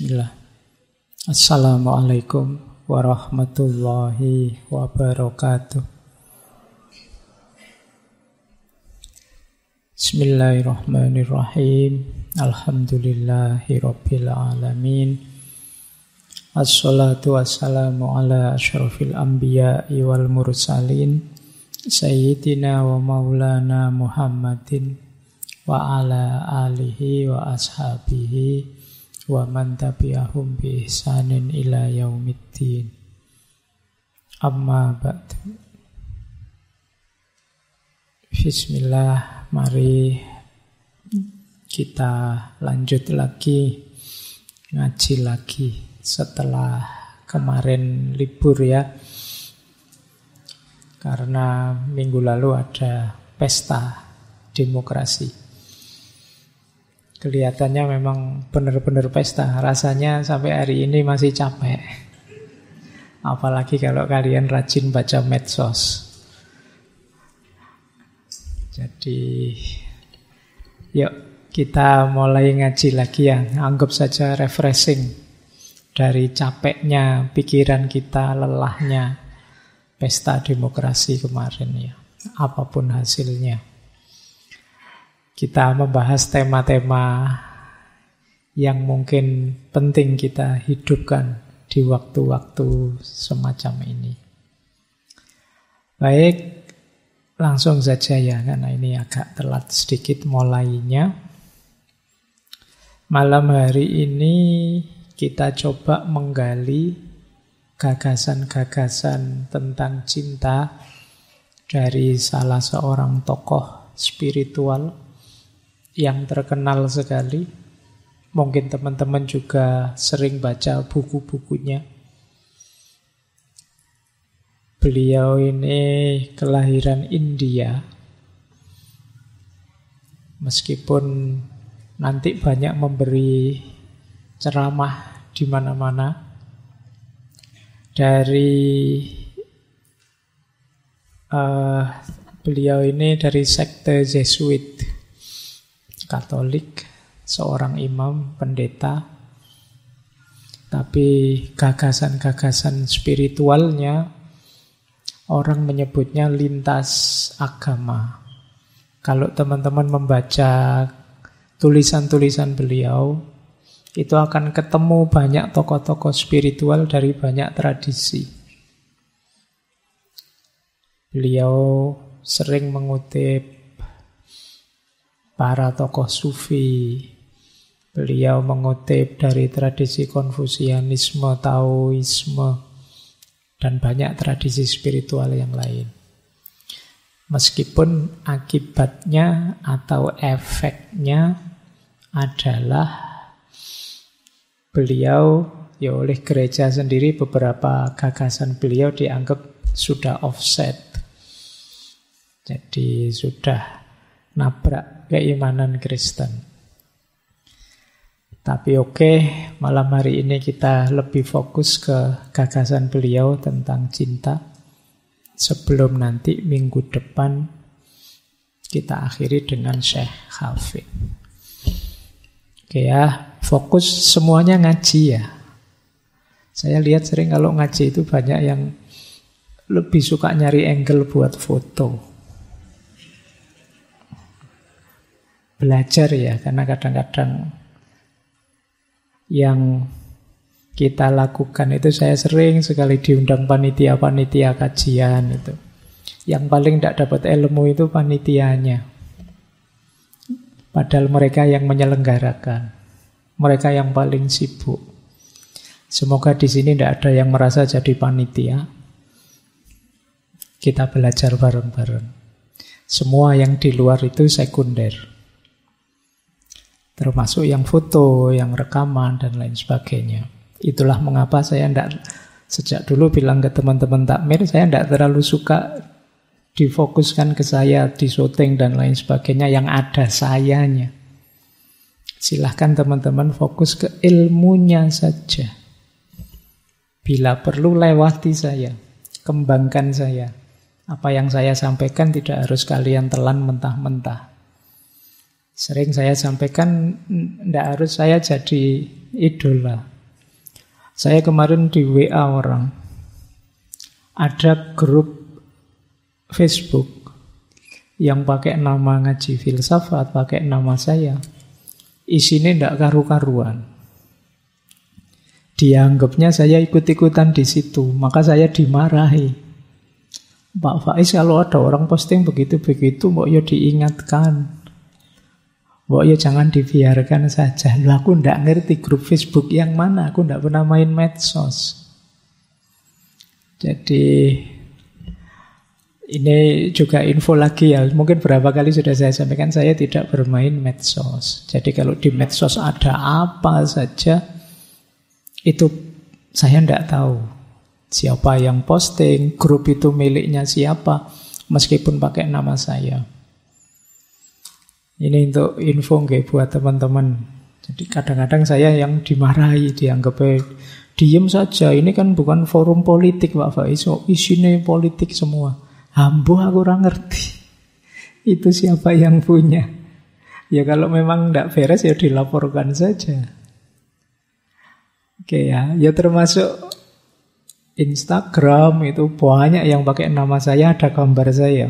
Bismillah. Assalamualaikum warahmatullahi wabarakatuh. Bismillahirrahmanirrahim. Alhamdulillahi rabbil alamin. Assalatu wassalamu ala asyrafil anbiya'i wal mursalin Sayyidina wa maulana Muhammadin wa ala alihi wa ashabihi wa man tabi'ahum bi ihsanin ila yaumiddin. Amma ba'du. Bismillah, mari kita lanjut lagi, ngaji lagi setelah kemarin libur ya. Karena minggu lalu ada pesta demokrasi. Kelihatannya memang benar-benar pesta. Rasanya sampai hari ini masih capek. Apalagi kalau kalian rajin baca medsos. Jadi, yuk kita mulai ngaji lagi ya. Anggap saja refreshing dari capeknya pikiran kita, lelahnya pesta demokrasi kemarin ya. Apapun hasilnya. Kita membahas tema-tema yang mungkin penting kita hidupkan di waktu-waktu semacam ini. Baik, langsung saja ya, karena ini agak telat sedikit mulainya. Malam hari ini kita coba menggali gagasan-gagasan tentang cinta dari salah seorang tokoh spiritual yang terkenal sekali. Mungkin teman-teman juga sering baca buku-bukunya. Beliau ini kelahiran India. Meskipun nanti banyak memberi ceramah di mana-mana. Beliau ini dari sekte Jesuit Katolik, seorang imam, pendeta. Tapi gagasan-gagasan spiritualnya orang menyebutnya lintas agama. Kalau teman-teman membaca tulisan-tulisan beliau, itu akan ketemu banyak tokoh-tokoh spiritual dari banyak tradisi. Beliau sering mengutip para tokoh sufi. Beliau mengutip dari tradisi Konfusianisme, Taoisme, dan banyak tradisi spiritual yang lain. Meskipun akibatnya atau efeknya adalah beliau, ya oleh gereja sendiri, beberapa gagasan beliau dianggap sudah offset. Jadi sudah nabrak keimanan Kristen. Tapi oke, malam hari ini kita lebih fokus ke gagasan beliau tentang cinta. Sebelum nanti minggu depan kita akhiri dengan Syekh Hafid. Oke ya, fokus semuanya ngaji ya. Saya lihat sering kalau ngaji itu banyak yang lebih suka nyari angle buat foto. Belajar ya, karena kadang-kadang yang kita lakukan itu, saya sering sekali diundang panitia-panitia kajian itu. Yang paling tidak dapat ilmu itu panitianya. Padahal mereka yang menyelenggarakan, mereka yang paling sibuk. Semoga di sini tidak ada yang merasa jadi panitia. Kita belajar bareng-bareng. Semua yang di luar itu sekunder. Termasuk yang foto, yang rekaman, dan lain sebagainya. Itulah mengapa saya sejak dulu bilang ke teman-teman takmir, saya tidak terlalu suka difokuskan ke saya, di syuting dan lain sebagainya, yang ada sayanya. Silahkan teman-teman fokus ke ilmunya saja. Bila perlu lewati saya, kembangkan saya. Apa yang saya sampaikan tidak harus kalian telan mentah-mentah. Sering saya sampaikan, tidak harus saya jadi idola. Saya kemarin di WA orang, ada grup Facebook yang pakai nama ngaji filsafat, pakai nama saya. Isinya tidak karu-karuan. Dianggapnya saya ikut-ikutan di situ, maka saya dimarahi. Pak Faiz, kalau ada orang posting begitu-begitu, mbok yo diingatkan. Mbok yo jangan dibiarkan saja. Loh, aku tidak ngerti grup Facebook yang mana, aku tidak pernah main medsos. Jadi ini juga info lagi ya, mungkin berapa kali sudah saya sampaikan, saya tidak bermain medsos. Jadi kalau di medsos ada apa saja, itu saya tidak tahu siapa yang posting, grup itu miliknya siapa, meskipun pakai nama saya. Ini untuk info nggih buat teman-teman. Jadi kadang-kadang saya yang dimarahi, dianggapnya diem saja. Ini kan bukan forum politik Pak Faiz, isinya politik semua. Ambo aku kurang ngerti. Itu siapa yang punya? Ya kalau memang tidak beres ya dilaporkan saja. Oke ya termasuk Instagram itu banyak yang pakai nama saya, ada gambar saya.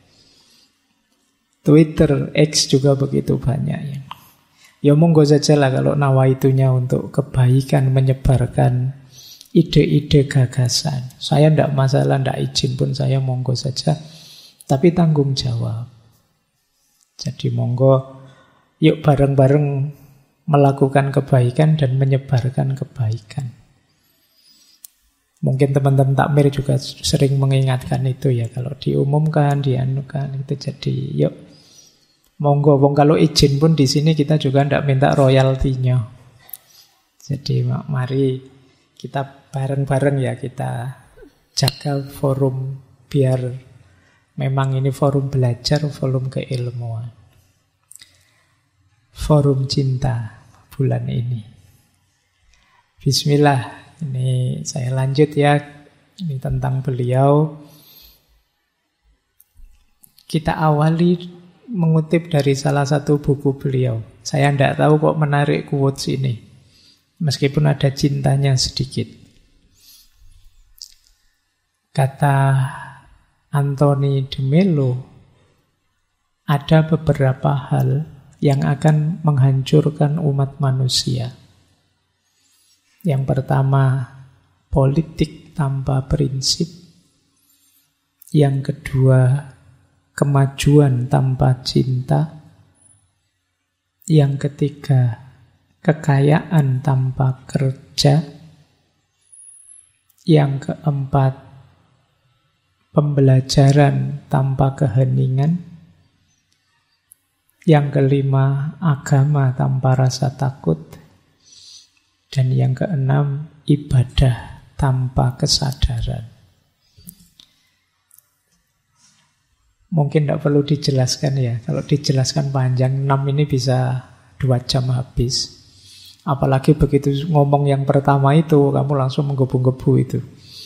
Twitter, X juga begitu banyak ya. Ya monggo saja lah kalau nawaitunya untuk kebaikan, menyebarkan ide-ide gagasan. Saya tidak masalah, tidak izin pun saya monggo saja. Tapi tanggung jawab. Jadi monggo yuk bareng-bareng melakukan kebaikan dan menyebarkan kebaikan. Mungkin teman-teman takmir juga sering mengingatkan itu ya, kalau diumumkan, dianukan itu. Jadi yuk monggo, kalau izin pun di sini kita juga tidak minta royaltinya. Jadi mari kita bareng-bareng ya, kita jaga forum biar memang ini forum belajar, forum keilmuan. Forum cinta bulan ini. Bismillah, ini saya lanjut ya. Ini tentang beliau. Kita awali mengutip dari salah satu buku beliau. Saya tidak tahu kok menarik quotes ini, meskipun ada cintanya sedikit. Kata Anthony de Mello, ada beberapa hal yang akan menghancurkan umat manusia. Yang pertama, politik tanpa prinsip. Yang kedua, kemajuan tanpa cinta. Yang ketiga, kekayaan tanpa kerja. Yang keempat, pembelajaran tanpa keheningan. Yang kelima, agama tanpa rasa takut. Dan yang keenam, ibadah tanpa kesadaran. Mungkin tidak perlu dijelaskan ya. Kalau dijelaskan panjang, 6 ini bisa 2 jam habis. Apalagi begitu ngomong yang pertama itu, kamu langsung menggebu-gebu itu.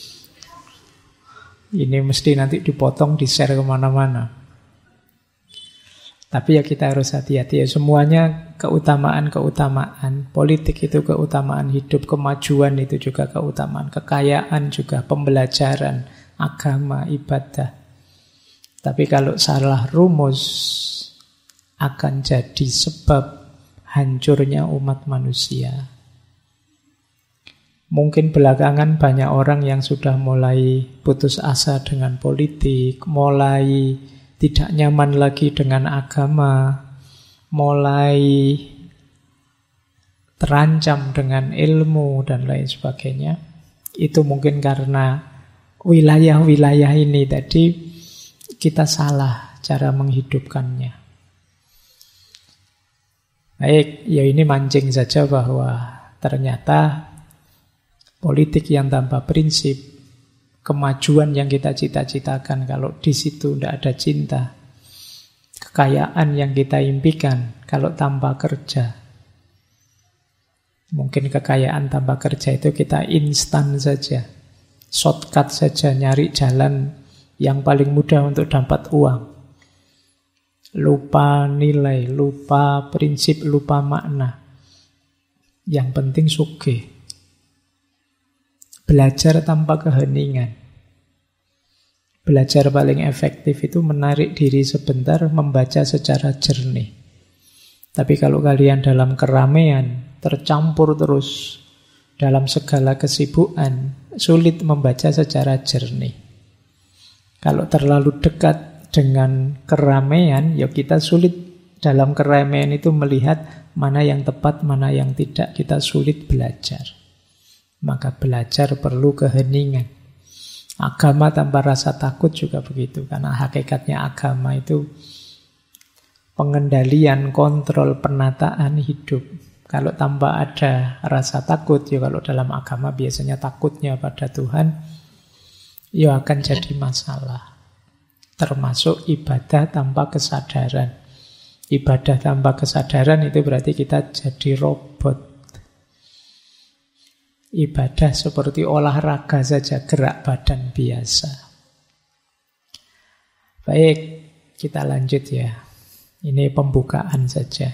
Ini mesti nanti dipotong, di-share kemana-mana. Tapi ya kita harus hati-hati ya. Semuanya keutamaan-keutamaan. Politik itu keutamaan hidup, kemajuan itu juga keutamaan, kekayaan juga, pembelajaran, agama, ibadah. Tapi kalau salah rumus akan jadi sebab hancurnya umat manusia. Mungkin belakangan banyak orang yang sudah mulai putus asa dengan politik, mulai tidak nyaman lagi dengan agama, mulai terancam dengan ilmu dan lain sebagainya. Itu mungkin karena wilayah-wilayah ini tadi kita salah cara menghidupkannya. Baik, ya ini mancing saja bahwa ternyata politik yang tanpa prinsip, kemajuan yang kita cita-citakan, kalau di situ tidak ada cinta, kekayaan yang kita impikan, kalau tanpa kerja. Mungkin kekayaan tanpa kerja itu kita instan saja, shortcut saja, nyari jalan yang paling mudah untuk dapat uang. Lupa nilai, lupa prinsip, lupa makna. Yang penting sugih. Belajar tanpa keheningan. Belajar paling efektif itu menarik diri sebentar, membaca secara jernih. Tapi kalau kalian dalam keramaian, tercampur terus dalam segala kesibukan, sulit membaca secara jernih. Kalau terlalu dekat dengan keramaian, ya kita sulit dalam keramaian itu melihat mana yang tepat, mana yang tidak. Kita sulit belajar. Maka belajar perlu keheningan. Agama tanpa rasa takut juga begitu. Karena hakikatnya agama itu pengendalian, kontrol, penataan hidup. Kalau tanpa ada rasa takut, ya kalau dalam agama biasanya takutnya pada Tuhan, ya akan jadi masalah. Termasuk ibadah tanpa kesadaran. Ibadah tanpa kesadaran itu berarti kita jadi robot. Ibadah seperti olahraga saja, gerak badan biasa. Baik, kita lanjut ya. Ini pembukaan saja.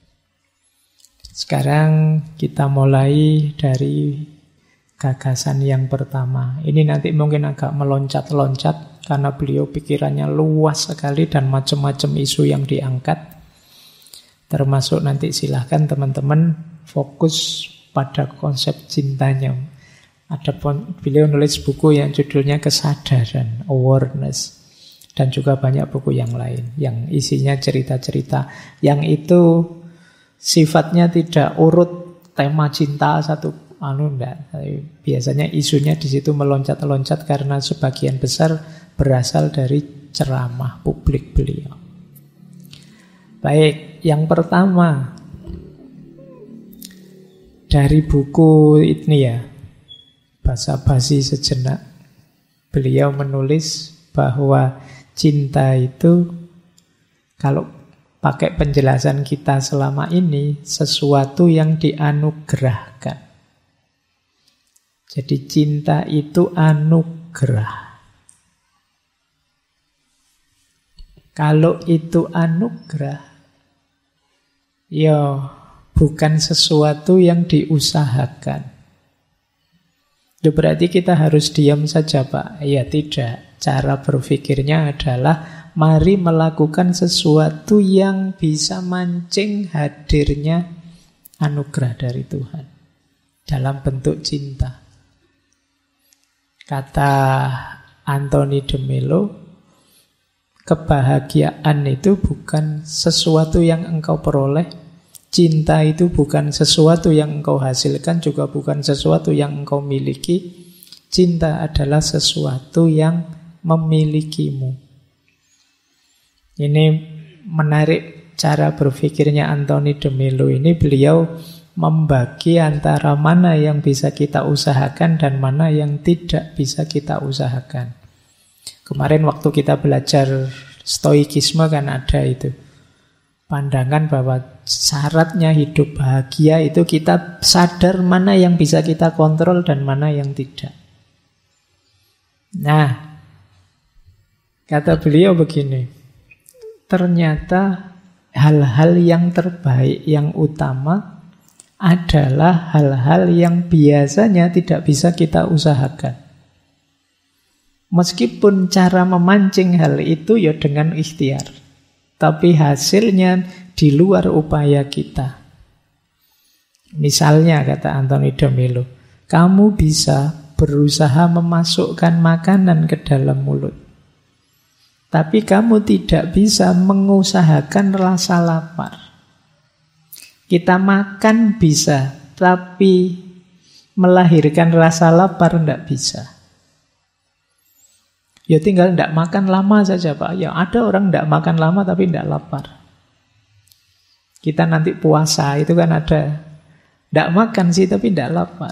Sekarang kita mulai dari gagasan yang pertama. Ini nanti mungkin agak meloncat-loncat karena beliau pikirannya luas sekali dan macam-macam isu yang diangkat. Termasuk nanti silahkan teman-teman fokus pada konsep cintanya. Beliau nulis buku yang judulnya Kesadaran, Awareness. Dan juga banyak buku yang lain yang isinya cerita-cerita yang itu sifatnya tidak urut tema cinta satu enggak. Biasanya isunya di situ meloncat-loncat karena sebagian besar berasal dari ceramah publik beliau. Baik, yang pertama dari buku ini ya, Basa-basi sejenak. Beliau menulis bahwa cinta itu, kalau pakai penjelasan kita selama ini, sesuatu yang dianugerahkan. Jadi cinta itu anugerah. Kalau itu anugerah, ya bukan sesuatu yang diusahakan. Itu berarti kita harus diam saja, Pak. Ya tidak. Cara berpikirnya adalah mari melakukan sesuatu yang bisa mancing hadirnya anugerah dari Tuhan dalam bentuk cinta. Kata Anthony de Mello, kebahagiaan itu bukan sesuatu yang engkau peroleh, cinta itu bukan sesuatu yang engkau hasilkan, juga bukan sesuatu yang engkau miliki. Cinta adalah sesuatu yang memilikimu. Ini menarik cara berpikirnya Anthony de Mello ini. Beliau membagi antara mana yang bisa kita usahakan dan mana yang tidak bisa kita usahakan. Kemarin waktu kita belajar stoikisme kan ada itu pandangan bahwa syaratnya hidup bahagia itu kita sadar mana yang bisa kita kontrol dan mana yang tidak. Nah, kata beliau begini, ternyata hal-hal yang terbaik, yang utama adalah hal-hal yang biasanya tidak bisa kita usahakan. Meskipun cara memancing hal itu ya dengan ikhtiar, tapi hasilnya di luar upaya kita. Misalnya, kata Anthony de Mello, kamu bisa berusaha memasukkan makanan ke dalam mulut, tapi kamu tidak bisa mengusahakan rasa lapar. Kita makan bisa, tapi melahirkan rasa lapar tidak bisa. Ya tinggal tidak makan lama saja, Pak. Ya ada orang tidak makan lama tapi tidak lapar. Kita nanti puasa itu kan ada, tidak makan sih tapi tidak lapar.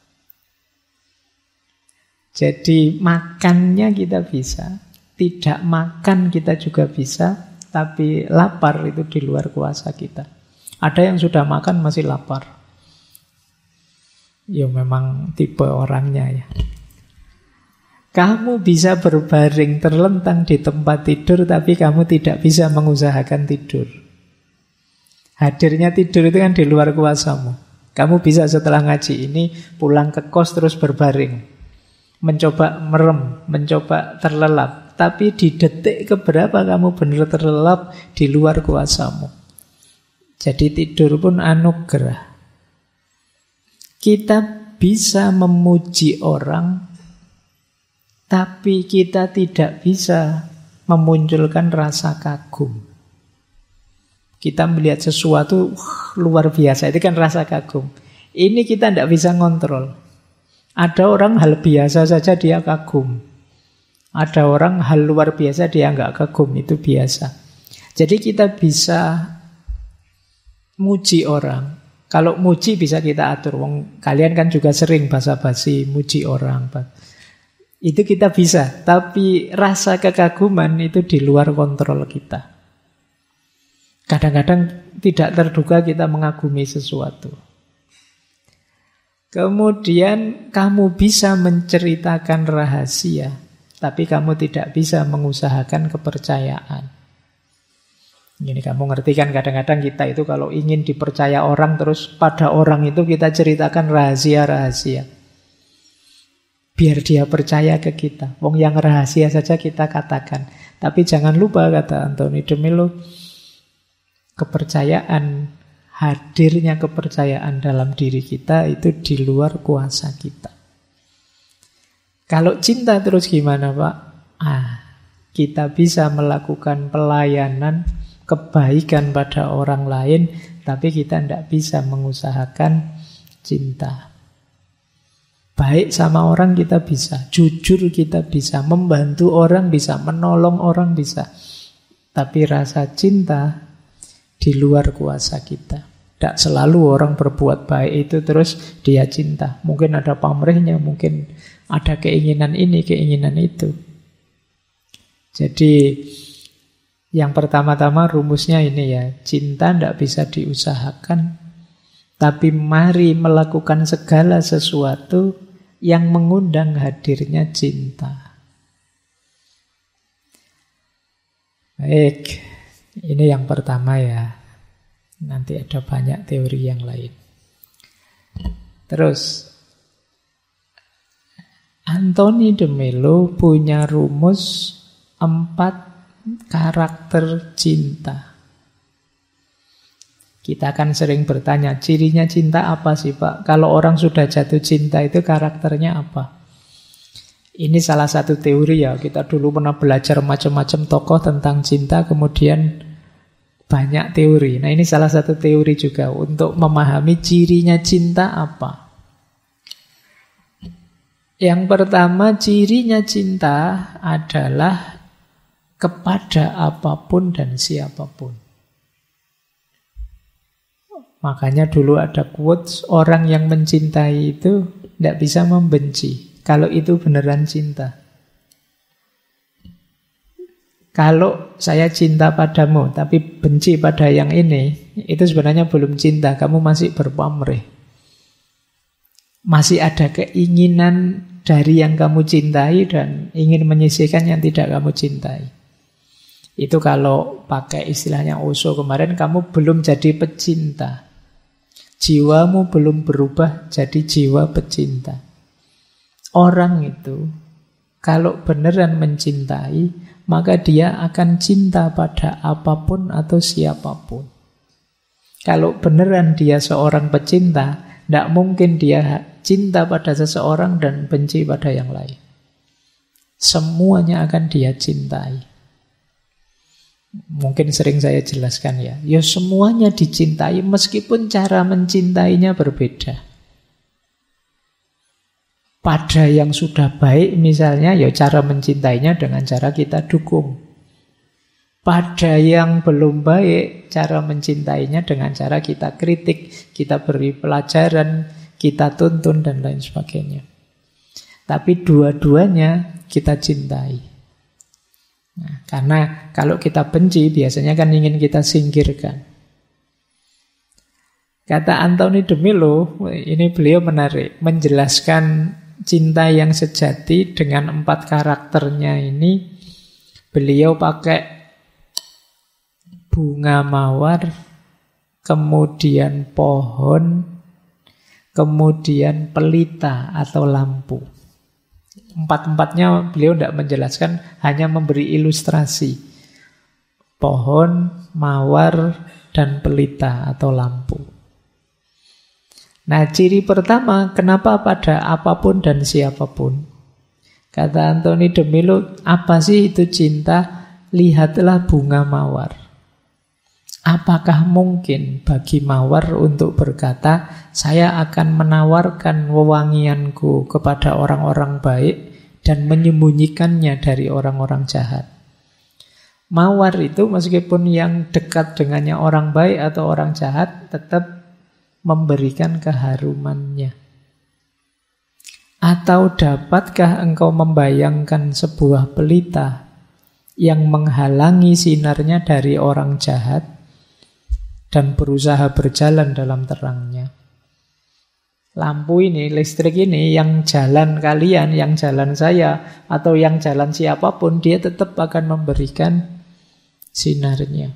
Jadi makannya kita bisa, tidak makan kita juga bisa, tapi lapar itu di luar kuasa kita. Ada yang sudah makan masih lapar. Ya memang tipe orangnya ya. Kamu bisa berbaring terlentang di tempat tidur, tapi kamu tidak bisa mengusahakan tidur. Hadirnya tidur itu kan di luar kuasamu. Kamu bisa setelah ngaji ini pulang ke kos terus berbaring, mencoba merem, mencoba terlelap. Tapi di detik keberapa kamu benar terlelap, di luar kuasamu. Jadi tidur pun anugerah. Kita bisa memuji orang, tapi kita tidak bisa memunculkan rasa kagum. Kita melihat sesuatu luar biasa, itu kan rasa kagum. Ini kita tidak bisa ngontrol. Ada orang hal biasa saja dia kagum. Ada orang hal luar biasa dia nggak kagum, itu biasa. Jadi kita bisa muji orang. Kalau muji bisa kita atur. Kalian kan juga sering basa-basi muji orang. Itu kita bisa. Tapi rasa kekaguman itu di luar kontrol kita. Kadang-kadang tidak terduga kita mengagumi sesuatu. Kemudian kamu bisa menceritakan rahasia, tapi kamu tidak bisa mengusahakan kepercayaan. Ini kamu ngerti kan, kadang-kadang kita itu kalau ingin dipercaya orang, terus pada orang itu kita ceritakan rahasia-rahasia. Biar dia percaya ke kita. Wong yang rahasia saja kita katakan. Tapi jangan lupa, kata Anthony de Mello, kepercayaan, hadirnya kepercayaan dalam diri kita itu di luar kuasa kita. Kalau cinta terus gimana, Pak? Kita bisa melakukan pelayanan, kebaikan pada orang lain, tapi kita tidak bisa mengusahakan cinta. Baik sama orang kita bisa, jujur kita bisa, membantu orang bisa, menolong orang bisa. Tapi rasa cinta di luar kuasa kita. Tidak selalu orang berbuat baik itu terus dia cinta. Mungkin ada pamrihnya, mungkin ada keinginan ini, keinginan itu. Jadi yang pertama-tama rumusnya ini ya, cinta tidak bisa diusahakan, tapi mari melakukan segala sesuatu yang mengundang hadirnya cinta. Baik, ini yang pertama ya. Nanti ada banyak teori yang lain. Terus Anthony de Mello punya rumus 4 karakter cinta. Kita akan sering bertanya, cirinya cinta apa sih, Pak? Kalau orang sudah jatuh cinta itu karakternya apa? Ini salah satu teori ya. Kita dulu pernah belajar macam-macam tokoh tentang cinta, kemudian banyak teori. Nah, ini salah satu teori juga untuk memahami cirinya cinta apa. Yang pertama, cirinya cinta adalah kepada apapun dan siapapun. Makanya dulu ada quotes, orang yang mencintai itu tidak bisa membenci, kalau itu beneran cinta. Kalau saya cinta padamu, tapi benci pada yang ini, itu sebenarnya belum cinta, kamu masih berpamrih. Masih ada keinginan dari yang kamu cintai dan ingin menyisihkan yang tidak kamu cintai. Itu kalau pakai istilahnya Osho kemarin, kamu belum jadi pecinta. Jiwamu belum berubah jadi jiwa pecinta. Orang itu, kalau beneran mencintai, maka dia akan cinta pada apapun atau siapapun. Kalau beneran dia seorang pecinta, tidak mungkin dia cinta pada seseorang dan benci pada yang lain. Semuanya akan dia cintai. Mungkin sering saya jelaskan ya. Ya semuanya dicintai meskipun cara mencintainya berbeda. Pada yang sudah baik misalnya, ya cara mencintainya dengan cara kita dukung. Pada yang belum baik, cara mencintainya dengan cara kita kritik, kita beri pelajaran, kita tuntun dan lain sebagainya. Tapi dua-duanya kita cintai. Nah, karena kalau kita benci, biasanya kan ingin kita singkirkan. Kata Anthony de Mello, ini beliau menarik, menjelaskan cinta yang sejati dengan 4 karakternya ini. Beliau pakai bunga mawar, kemudian pohon, kemudian pelita atau lampu. Empat-empatnya beliau tidak menjelaskan, hanya memberi ilustrasi. Pohon, mawar, dan pelita atau lampu. Nah, ciri pertama, kenapa pada apapun dan siapapun? Kata Anthony de Mello, apa sih itu cinta? Lihatlah bunga mawar. Apakah mungkin bagi mawar untuk berkata, saya akan menawarkan wewangianku kepada orang-orang baik dan menyembunyikannya dari orang-orang jahat? Mawar itu meskipun yang dekat dengannya orang baik atau orang jahat, tetap memberikan keharumannya. Atau dapatkah engkau membayangkan sebuah pelita yang menghalangi sinarnya dari orang jahat dan berusaha berjalan dalam terangnya? Lampu ini, listrik ini, yang jalan kalian, yang jalan saya, atau yang jalan siapapun, dia tetap akan memberikan sinarnya.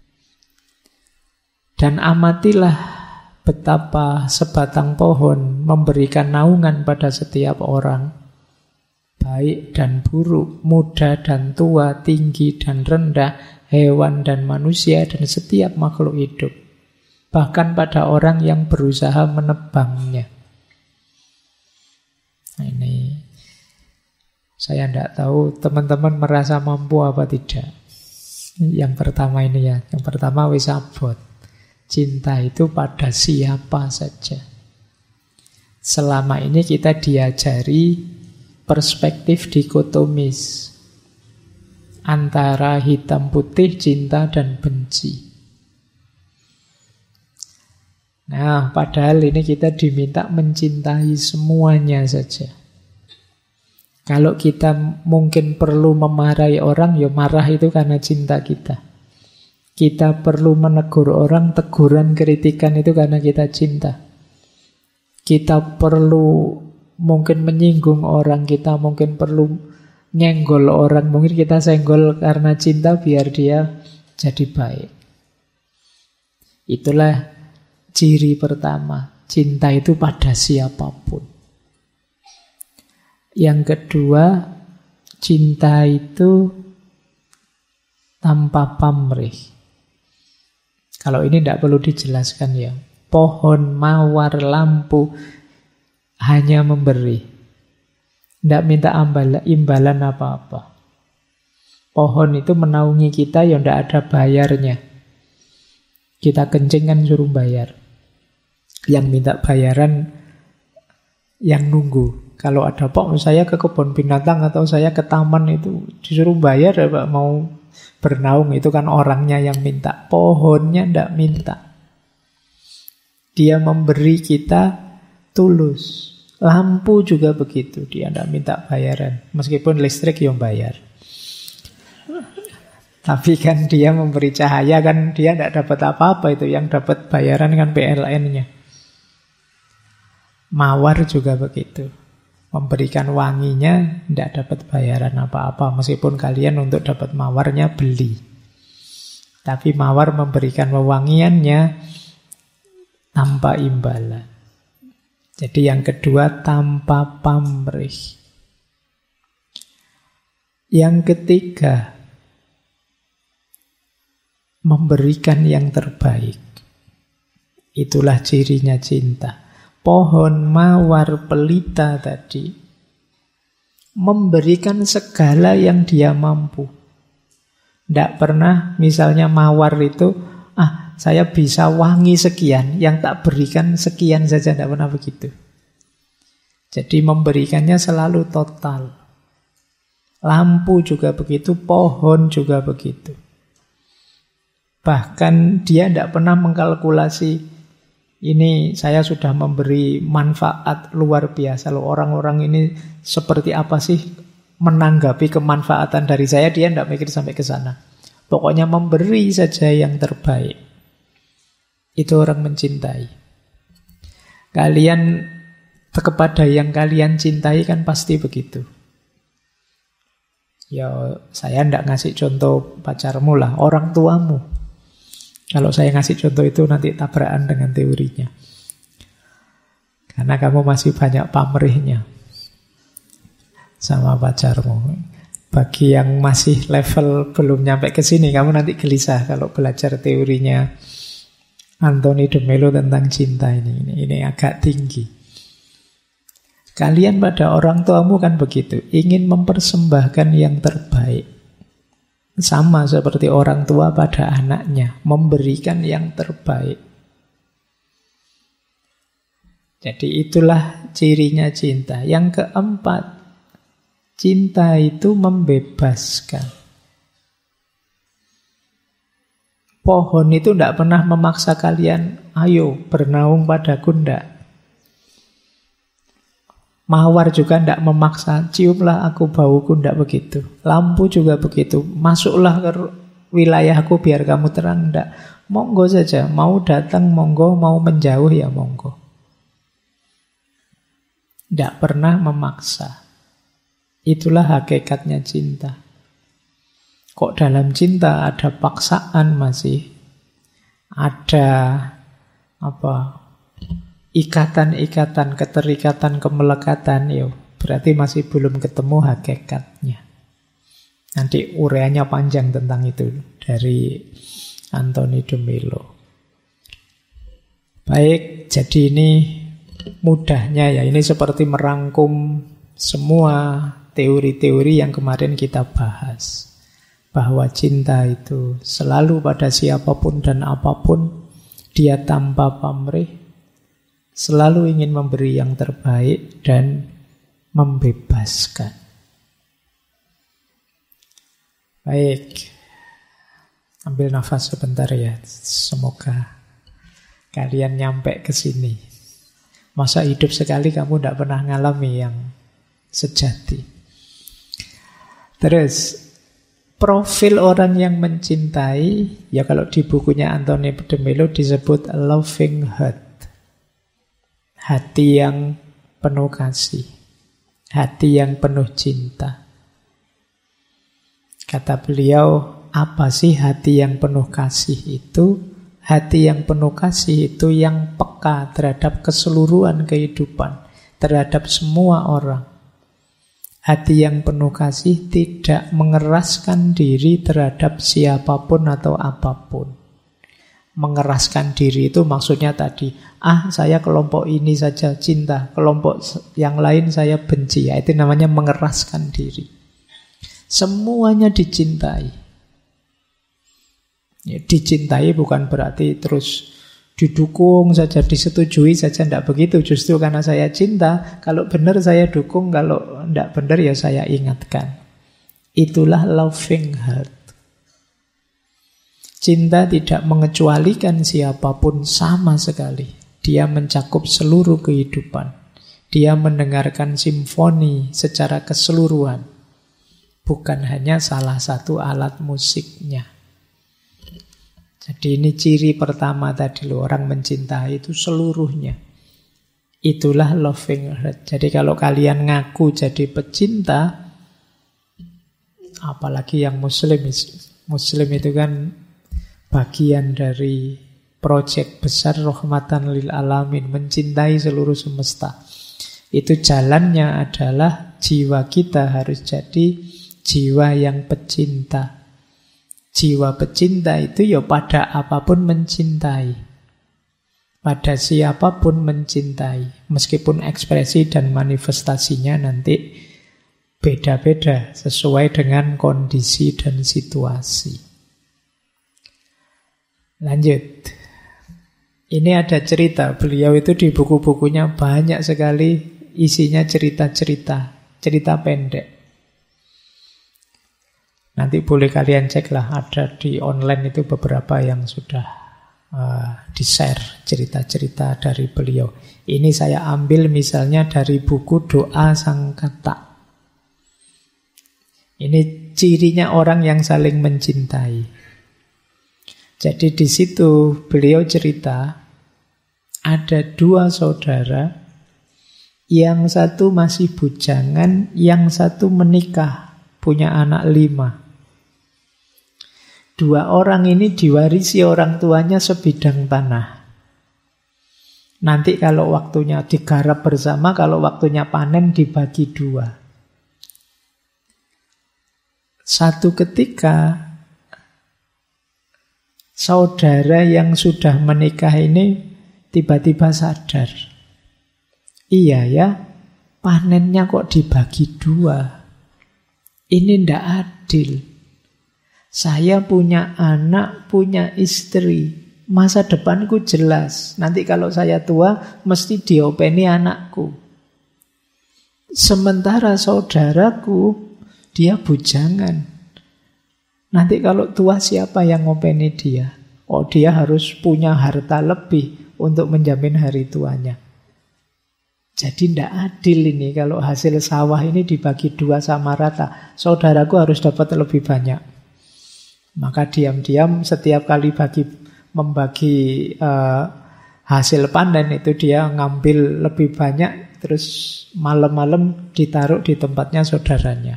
Dan amatilah betapa sebatang pohon memberikan naungan pada setiap orang, baik dan buruk, muda dan tua, tinggi dan rendah, hewan dan manusia, dan setiap makhluk hidup. Bahkan pada orang yang berusaha menebangnya. Nah, ini saya tidak tahu teman-teman merasa mampu apa tidak. Yang pertama ini ya, yang pertama wis abot. Cinta itu pada siapa saja. Selama ini kita diajari perspektif dikotomis antara hitam putih, cinta dan benci. Nah, padahal ini kita diminta mencintai semuanya saja. Kalau kita mungkin perlu memarahi orang, ya marah itu karena cinta kita. Kita perlu menegur orang, teguran, kritikan itu karena kita cinta. Kita perlu mungkin menyinggung orang, kita mungkin perlu nyenggol orang, mungkin kita senggol karena cinta biar dia jadi baik. Itulah ciri pertama, cinta itu pada siapapun. Yang kedua, cinta itu tanpa pamrih. Kalau ini tidak perlu dijelaskan ya. Pohon, mawar, lampu hanya memberi. Tidak minta imbalan apa-apa. Pohon itu menaungi kita ya tidak ada bayarnya. Kita kencing kan suruh bayar. Yang minta bayaran yang nunggu. Kalau ada Pak, saya ke kebun binatang atau saya ke taman itu disuruh bayar ya Pak, mau bernaung, itu kan orangnya yang minta. Pohonnya tidak minta. Dia memberi kita tulus. Lampu juga begitu, dia tidak minta bayaran. Meskipun listrik yang bayar. Tapi kan dia memberi cahaya, kan dia tidak dapat apa-apa itu. Yang dapat bayaran kan PLN-nya. Mawar juga begitu. Memberikan wanginya tidak dapat bayaran apa-apa. Meskipun kalian untuk dapat mawarnya beli. Tapi mawar memberikan wewangiannya tanpa imbalan. Jadi yang kedua, tanpa pamrih. Yang ketiga, memberikan yang terbaik. Itulah cirinya cinta. Pohon, mawar, pelita tadi memberikan segala yang dia mampu. Tidak pernah misalnya mawar itu, saya bisa wangi sekian, yang tak berikan sekian saja, tidak pernah begitu. Jadi memberikannya selalu total. Lampu juga begitu, pohon juga begitu. Bahkan dia tidak pernah mengkalkulasi, ini saya sudah memberi manfaat luar biasa loh. Orang-orang ini seperti apa sih menanggapi kemanfaatan dari saya, dia tidak mikir sampai ke sana. Pokoknya memberi saja yang terbaik. Itu orang mencintai. Kalian kepada yang kalian cintai kan pasti begitu. Ya saya tidak ngasih contoh pacarmu lah, orang tuamu. Kalau saya ngasih contoh itu nanti tabrakan dengan teorinya. Karena kamu masih banyak pamrihnya sama pacarmu. Bagi yang masih level belum nyampe ke sini, kamu nanti gelisah kalau belajar teorinya Anthony de Melo tentang cinta ini. Ini agak tinggi. Kalian pada orang tuamu kan begitu, ingin mempersembahkan yang terbaik. Sama seperti orang tua pada anaknya, memberikan yang terbaik. Jadi itulah cirinya cinta. Yang keempat, cinta itu membebaskan. Pohon itu tidak pernah memaksa kalian, ayo bernaung padaku, tidak. Mawar juga tidak memaksa, ciumlah aku bauku, tidak begitu. Lampu juga begitu, masuklah ke wilayahku biar kamu terang, tidak. Monggo saja, mau datang monggo, mau menjauh ya monggo. Tidak pernah memaksa. Itulah hakikatnya cinta. Kok dalam cinta ada paksaan masih? Ada ikatan-ikatan, keterikatan, kemelekatan, berarti masih belum ketemu hakikatnya. Nanti uraiannya panjang tentang itu dari Anthony de Melo. Baik, jadi ini mudahnya ya, ini seperti merangkum semua teori-teori yang kemarin kita bahas. Bahwa cinta itu selalu pada siapapun dan apapun, dia tanpa pamrih, selalu ingin memberi yang terbaik dan membebaskan. Baik, ambil nafas sebentar ya. Semoga kalian nyampe ke sini. Masa hidup sekali kamu tidak pernah ngalami yang sejati. Terus, profil orang yang mencintai, ya kalau di bukunya Anthony de Melo disebut a loving heart. Hati yang penuh kasih, hati yang penuh cinta. Kata beliau, apa sih hati yang penuh kasih itu? Hati yang penuh kasih itu yang peka terhadap keseluruhan kehidupan, terhadap semua orang. Hati yang penuh kasih tidak mengeraskan diri terhadap siapapun atau apapun. Mengeraskan diri itu maksudnya tadi, saya kelompok ini saja cinta, kelompok yang lain saya benci. Ya, itu namanya mengeraskan diri. Semuanya dicintai. Ya, dicintai bukan berarti terus didukung saja, disetujui saja, tidak begitu. Justru karena saya cinta, kalau benar saya dukung, kalau tidak benar ya saya ingatkan. Itulah loving heart. Cinta tidak mengecualikan siapapun sama sekali. Dia mencakup seluruh kehidupan. Dia mendengarkan simfoni secara keseluruhan. Bukan hanya salah satu alat musiknya. Jadi ini ciri pertama tadi loh, orang mencintai itu seluruhnya. Itulah loving heart. Jadi kalau kalian ngaku jadi pecinta, apalagi yang Muslim itu kan bagian dari proyek besar rahmatan lil alamin, mencintai seluruh semesta. Itu jalannya adalah jiwa kita harus jadi jiwa yang pecinta. Jiwa pecinta itu ya pada apapun mencintai. Pada siapapun mencintai. Meskipun ekspresi dan manifestasinya nanti beda-beda sesuai dengan kondisi dan situasi. Lanjut. Ini ada cerita. Beliau itu di buku-bukunya banyak sekali isinya cerita-cerita. Cerita pendek. Nanti boleh kalian cek lah. Ada di online itu beberapa yang sudah di-share cerita-cerita dari beliau. Ini saya ambil misalnya dari buku Doa Sang Kata. Ini cirinya orang yang saling mencintai. Jadi di situ beliau cerita ada dua saudara, yang satu masih bujangan, yang satu menikah, punya anak 5. Dua orang ini diwarisi orang tuanya sebidang tanah. Nanti kalau waktunya digarap bersama, kalau waktunya panen dibagi 2. Satu ketika saudara yang sudah menikah ini tiba-tiba sadar, iya ya, panennya kok dibagi 2. Ini ndak adil. Saya punya anak, punya istri. Masa depanku jelas. Nanti kalau saya tua, mesti diopeni anakku. Sementara saudaraku, dia bujangan. Nanti kalau tua, siapa yang ngopeni dia? Oh, dia harus punya harta lebih untuk menjamin hari tuanya. Jadi tidak adil ini kalau hasil sawah ini dibagi 2 sama rata. Saudaraku harus dapat lebih banyak. Maka diam-diam setiap kali membagi hasil panen itu dia ngambil lebih banyak, terus malam-malam ditaruh di tempatnya saudaranya.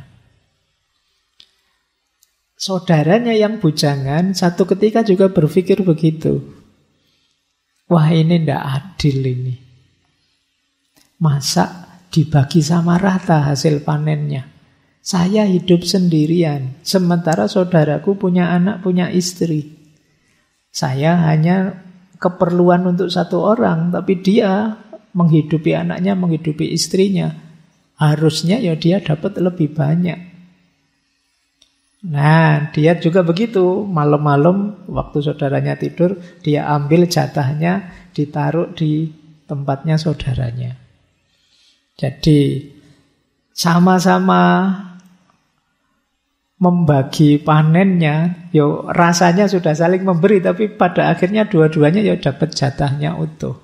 Saudaranya yang bujangan satu ketika juga berpikir begitu. Wah, ini tidak adil ini. Masa dibagi sama rata hasil panennya? Saya hidup sendirian, sementara saudaraku punya anak, punya istri. Saya hanya keperluan untuk 1 orang, tapi dia menghidupi anaknya, menghidupi istrinya. Harusnya ya dia dapat lebih banyak. Nah, dia juga begitu. Malam-malam waktu saudaranya tidur, dia ambil jatahnya, ditaruh di tempatnya saudaranya. Jadi sama-sama membagi panennya, yo rasanya sudah saling memberi, tapi pada akhirnya dua-duanya yo dapat jatahnya utuh.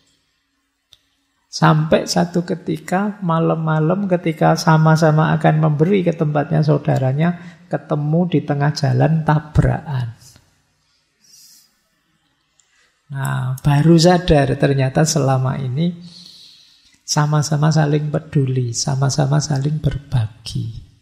Sampai satu ketika malam-malam ketika sama-sama akan memberi ke tempatnya saudaranya, ketemu di tengah jalan tabrakan. Nah, baru sadar ternyata selama ini sama-sama saling peduli, sama-sama saling berbagi.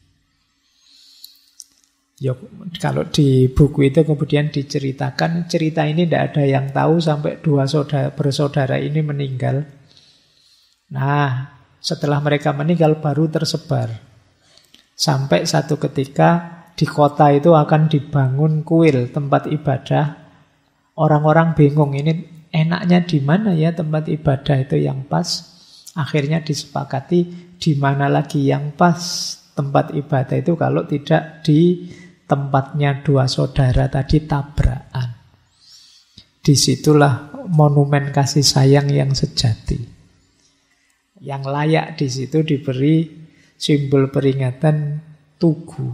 Ya, kalau di buku itu kemudian diceritakan, cerita ini tidak ada yang tahu sampai 2 bersaudara ini meninggal. Nah, setelah mereka meninggal baru tersebar. Sampai satu ketika di kota itu akan dibangun kuil, tempat ibadah. Orang-orang bingung, ini enaknya di mana ya tempat ibadah itu yang pas. Akhirnya disepakati di mana lagi yang pas tempat ibadah itu kalau tidak di tempatnya 2 saudara tadi tabrakan. Disitulah monumen kasih sayang yang sejati. Yang layak di situ diberi simbol peringatan tugu,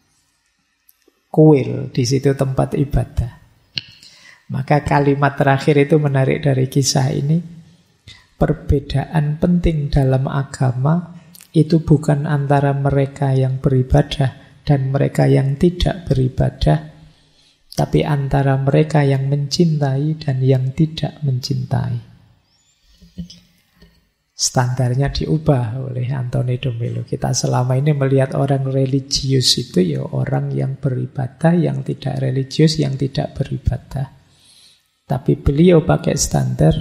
kuil, di situ tempat ibadah. Maka kalimat terakhir itu menarik dari kisah ini. Perbedaan penting dalam agama itu bukan antara mereka yang beribadah dan mereka yang tidak beribadah, tapi antara mereka yang mencintai dan yang tidak mencintai. Standarnya diubah oleh Anthony de Mello. Kita selama ini melihat orang religius itu ya orang yang beribadah, yang tidak religius, yang tidak beribadah. Tapi beliau pakai standar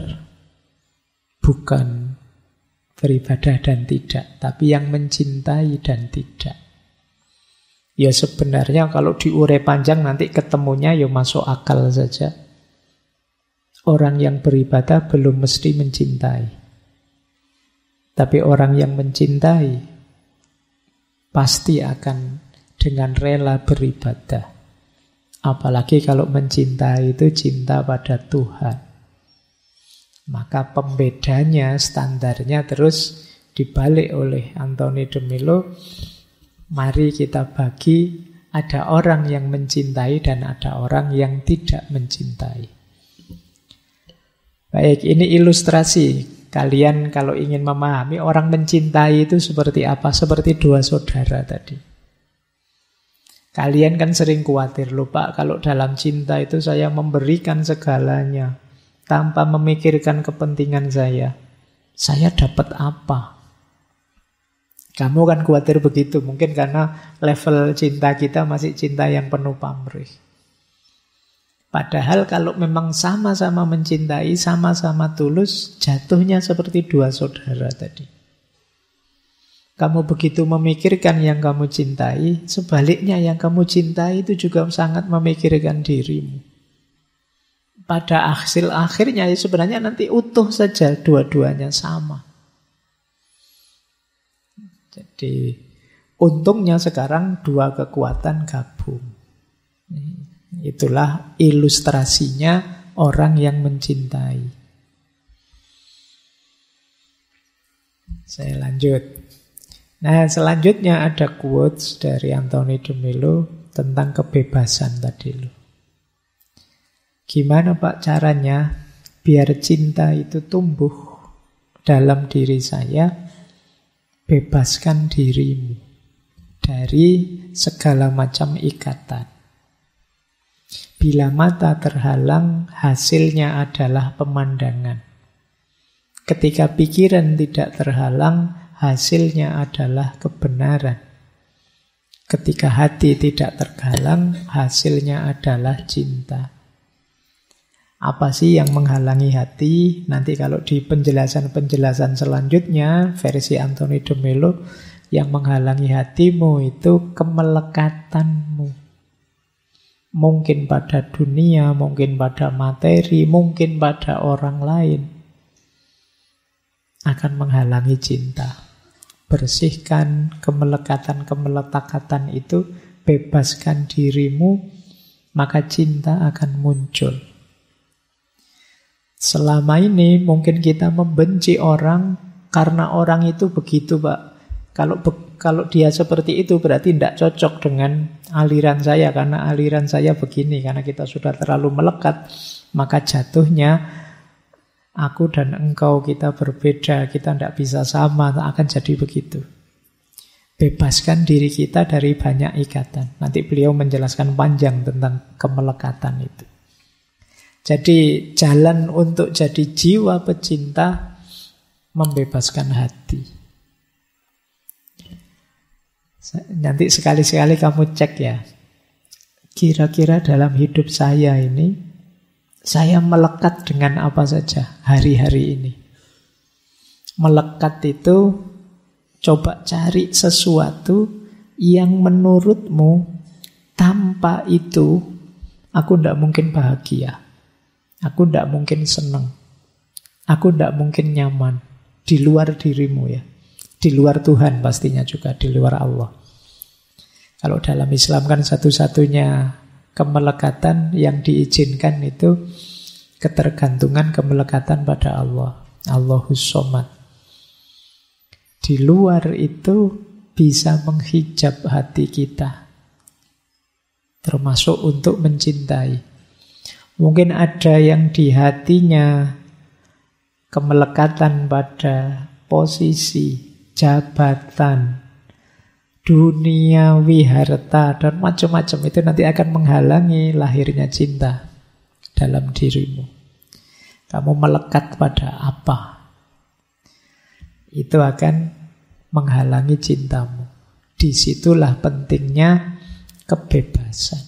bukan beribadah dan tidak, tapi yang mencintai dan tidak. Ya sebenarnya kalau diurai panjang nanti ketemunya ya masuk akal saja. Orang yang beribadah belum mesti mencintai. Tapi orang yang mencintai pasti akan dengan rela beribadah. Apalagi kalau mencintai itu cinta pada Tuhan. Maka pembedanya, standarnya terus dibalik oleh Anthony de Mello. Mari kita bagi, ada orang yang mencintai dan ada orang yang tidak mencintai. Baik, ini ilustrasi. Kalian kalau ingin memahami orang mencintai itu seperti apa? Seperti 2 saudara tadi. Kalian kan sering khawatir, lupa kalau dalam cinta itu saya memberikan segalanya tanpa memikirkan kepentingan saya. Saya dapat apa? Kamu kan khawatir begitu, mungkin karena level cinta kita masih cinta yang penuh pamrih. Padahal kalau memang sama-sama mencintai, sama-sama tulus, jatuhnya seperti dua saudara tadi. Kamu begitu memikirkan yang kamu cintai, sebaliknya yang kamu cintai itu juga sangat memikirkan dirimu. Pada hasil akhirnya sebenarnya nanti utuh saja, dua-duanya sama. Jadi untungnya sekarang dua kekuatan gabung. Itulah ilustrasinya orang yang mencintai. Saya lanjut. Nah, selanjutnya ada quotes dari Anthony de Mello tentang kebebasan tadi loh. Gimana Pak caranya biar cinta itu tumbuh dalam diri saya? Bebaskan dirimu dari segala macam ikatan. Bila mata terhalang, hasilnya adalah pemandangan. Ketika pikiran tidak terhalang, hasilnya adalah kebenaran. Ketika hati tidak terhalang, hasilnya adalah cinta. Apa sih yang menghalangi hati? Nanti kalau di penjelasan-penjelasan selanjutnya, versi Anthony de Mello, yang menghalangi hatimu itu kemelekatanmu. Mungkin pada dunia, mungkin pada materi, mungkin pada orang lain. Akan menghalangi cinta. Bersihkan kemelekatan-kemelekatan itu, bebaskan dirimu, maka cinta akan muncul. Selama ini mungkin kita membenci orang karena orang itu begitu, Pak. Kalau dia seperti itu berarti tidak cocok dengan aliran saya, karena aliran saya begini, karena kita sudah terlalu melekat, maka jatuhnya aku dan engkau kita berbeda, kita tidak bisa sama, akan jadi begitu. Bebaskan diri kita dari banyak ikatan. Nanti beliau menjelaskan panjang tentang kemelekatan itu. Jadi jalan untuk jadi jiwa pecinta, membebaskan hati. Nanti sekali-sekali kamu cek ya, kira-kira dalam hidup saya ini, saya melekat dengan apa saja hari-hari ini. Melekat itu coba cari sesuatu yang menurutmu tanpa itu aku tidak mungkin bahagia. Aku tidak mungkin senang. Aku tidak mungkin nyaman. Di luar dirimu ya. Di luar Tuhan pastinya juga. Di luar Allah. Kalau dalam Islam kan satu-satunya kemelekatan yang diizinkan itu ketergantungan kemelekatan pada Allah. Allahus Somad. Di luar itu bisa menghijab hati kita. Termasuk untuk mencintai. Mungkin ada yang di hatinya kemelekatan pada posisi, jabatan, duniawi, harta, dan macam-macam. Itu nanti akan menghalangi lahirnya cinta dalam dirimu. Kamu melekat pada apa? Itu akan menghalangi cintamu. Disitulah pentingnya kebebasan.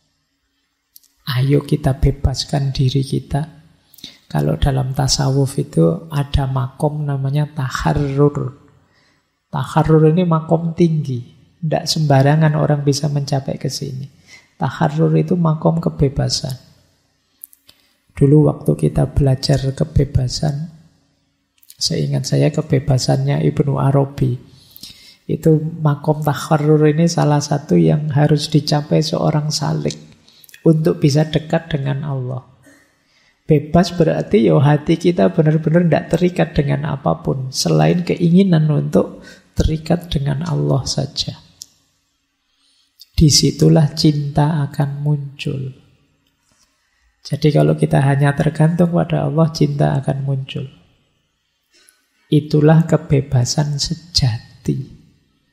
Ayo kita bebaskan diri kita. Kalau dalam tasawuf itu ada makom namanya taharrur. Taharrur ini makom tinggi. Tidak sembarangan orang bisa mencapai ke sini. Taharrur itu makom kebebasan. Dulu waktu kita belajar kebebasan, seingat saya kebebasannya Ibnu Arabi. Itu makom taharrur ini salah satu yang harus dicapai seorang salik. Untuk bisa dekat dengan Allah. Bebas berarti hati kita benar-benar tidak terikat dengan apapun. Selain keinginan untuk terikat dengan Allah saja. Disitulah cinta akan muncul. Jadi kalau kita hanya tergantung pada Allah, cinta akan muncul. Itulah kebebasan sejati.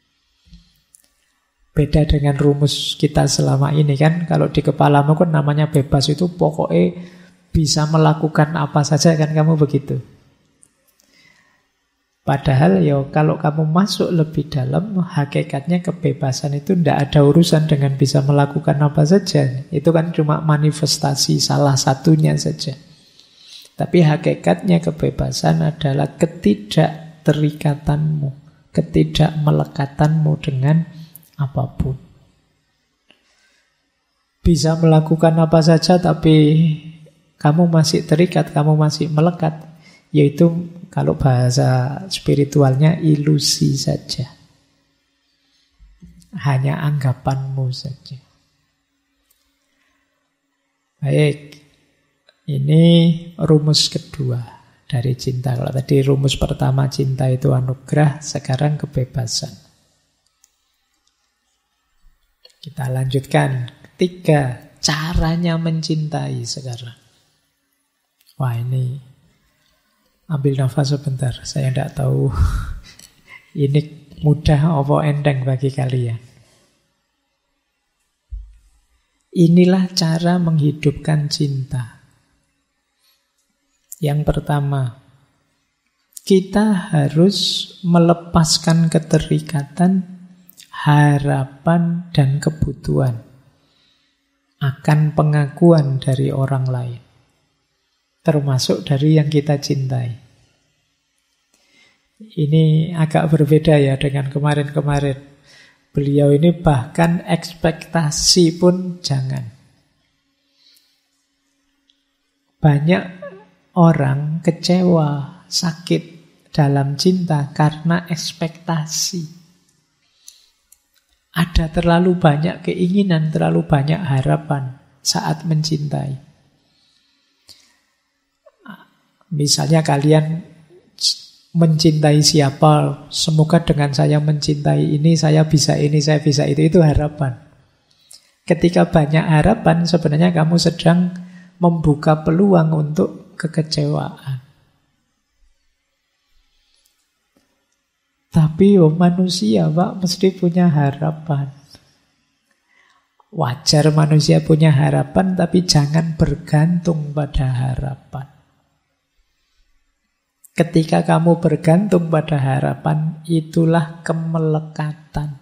Beda dengan rumus kita selama ini kan. Kalau di kepalamu kan namanya bebas itu pokoknya bisa melakukan apa saja kan, kamu begitu. Padahal ya kalau kamu masuk lebih dalam, hakikatnya kebebasan itu tidak ada urusan dengan bisa melakukan apa saja. Itu kan cuma manifestasi salah satunya saja. Tapi hakikatnya kebebasan adalah ketidakterikatanmu, ketidakmelekatanmu dengan apapun. Bisa melakukan apa saja tapi kamu masih terikat, kamu masih melekat. Yaitu kalau bahasa spiritualnya ilusi saja. Hanya anggapanmu saja. Baik. Ini rumus kedua dari cinta. Kalau tadi rumus pertama cinta itu anugerah, sekarang kebebasan. Kita lanjutkan. Ketiga, caranya mencintai sekarang. Wah, ini ambil nafas sebentar. Saya tidak tahu ini mudah apa enteng bagi kalian. Inilah cara menghidupkan cinta. Yang pertama, kita harus melepaskan keterikatan, harapan, dan kebutuhan akan pengakuan dari orang lain, termasuk dari yang kita cintai. Ini agak berbeda ya dengan kemarin-kemarin. Beliau ini bahkan ekspektasi pun jangan. Banyak orang kecewa, sakit dalam cinta karena ekspektasi. Ada terlalu banyak keinginan, terlalu banyak harapan saat mencintai. Misalnya kalian mencintai siapa, semoga dengan saya mencintai ini, saya bisa ini, saya bisa itu harapan. Ketika banyak harapan, sebenarnya kamu sedang membuka peluang untuk kekecewaan. Tapi manusia, Pak, mesti punya harapan. Wajar manusia punya harapan, tapi jangan bergantung pada harapan. Ketika kamu bergantung pada harapan, itulah kemelekatan.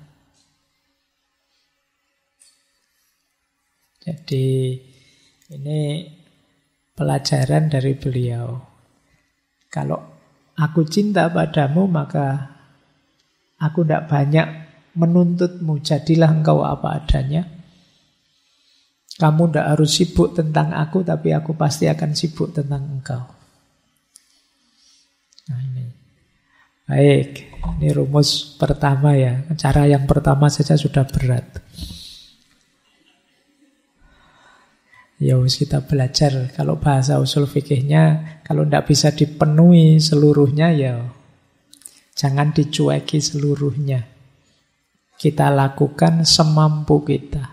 Jadi ini pelajaran dari beliau. Kalau aku cinta padamu, maka aku tidak banyak menuntutmu. Jadilah engkau apa adanya. Kamu tidak harus sibuk tentang aku, tapi aku pasti akan sibuk tentang engkau. Nah ini. Baik, ini rumus pertama ya. Cara yang pertama saja sudah berat. Ya wis kita belajar. Kalau bahasa usul fikihnya, kalau tidak bisa dipenuhi seluruhnya ya jangan dicueki seluruhnya. Kita lakukan semampu kita.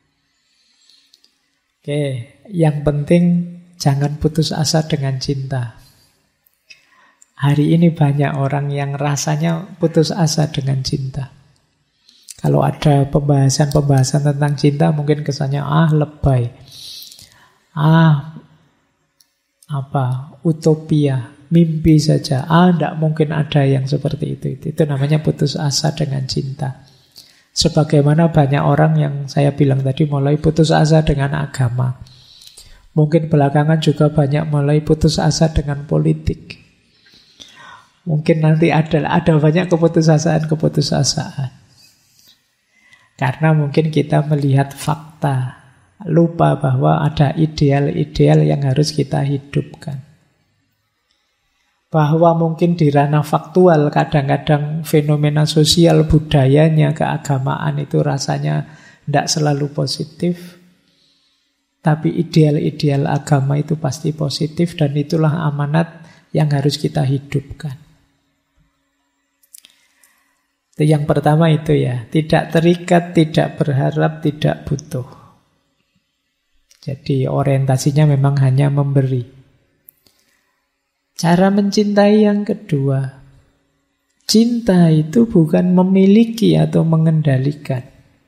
Oke, yang penting jangan putus asa dengan cinta. Hari ini banyak orang yang rasanya putus asa dengan cinta. Kalau ada pembahasan-pembahasan tentang cinta, mungkin kesannya lebay. Utopia, mimpi saja. Tidak mungkin ada yang seperti itu. Itu namanya putus asa dengan cinta. Sebagaimana banyak orang yang saya bilang tadi mulai putus asa dengan agama. Mungkin belakangan juga banyak mulai putus asa dengan politik. Mungkin nanti ada banyak keputusasaan. Karena mungkin kita melihat fakta, lupa bahwa ada ideal-ideal yang harus kita hidupkan. Bahwa mungkin di ranah faktual kadang-kadang fenomena sosial, budayanya, keagamaan itu rasanya tidak selalu positif. Tapi ideal-ideal agama itu pasti positif dan itulah amanat yang harus kita hidupkan. Itu yang pertama itu ya, tidak terikat, tidak berharap, tidak butuh. Jadi orientasinya memang hanya memberi. Cara mencintai yang kedua, cinta itu bukan memiliki atau mengendalikan,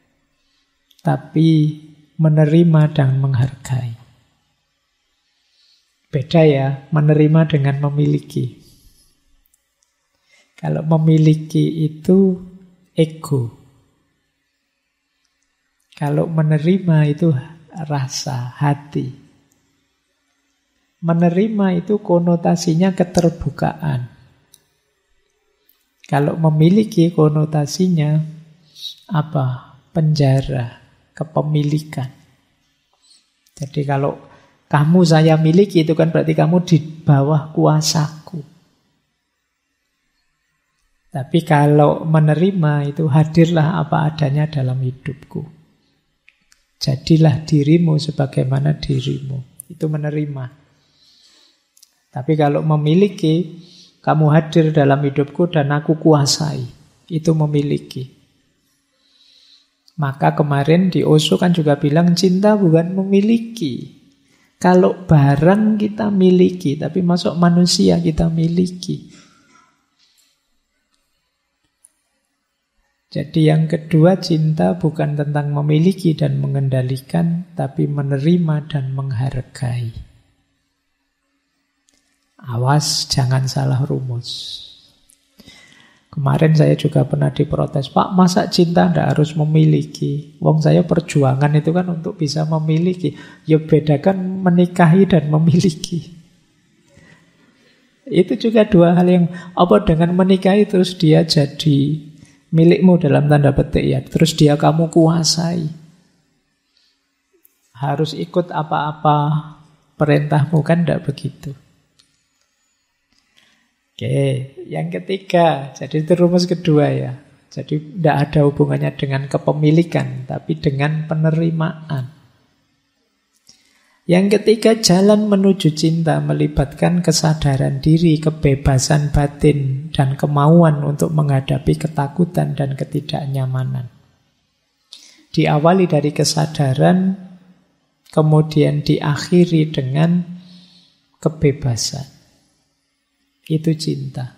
tapi menerima dan menghargai. Beda ya, menerima dengan memiliki. Kalau memiliki itu ego. Kalau menerima itu rasa, hati. Menerima itu konotasinya keterbukaan. Kalau memiliki konotasinya apa? Penjara, kepemilikan. Jadi kalau kamu saya miliki itu kan berarti kamu di bawah kuasaku. Tapi kalau menerima itu hadirlah apa adanya dalam hidupku. Jadilah dirimu sebagaimana dirimu. Itu menerima. Tapi kalau memiliki, kamu hadir dalam hidupku dan aku kuasai. Itu memiliki. Maka kemarin di Osho kan juga bilang cinta bukan memiliki. Kalau barang kita miliki, tapi masuk manusia kita miliki. Jadi yang kedua, cinta bukan tentang memiliki dan mengendalikan, tapi menerima dan menghargai. Awas, jangan salah rumus. Kemarin saya juga pernah diprotes, Pak, masa cinta tidak harus memiliki? Wong saya perjuangan itu kan untuk bisa memiliki. Ya bedakan menikahi dan memiliki. Itu juga dua hal yang, apa dengan menikahi terus dia jadi milikmu dalam tanda petik ya. Terus dia kamu kuasai. Harus ikut apa-apa perintahmu kan tidak begitu. Oke, yang ketiga. Jadi itu rumus kedua ya. Jadi tidak ada hubungannya dengan kepemilikan, tapi dengan penerimaan. Yang ketiga, jalan menuju cinta melibatkan kesadaran diri, kebebasan batin, dan kemauan untuk menghadapi ketakutan dan ketidaknyamanan. Diawali dari kesadaran, kemudian diakhiri dengan kebebasan. Itu cinta.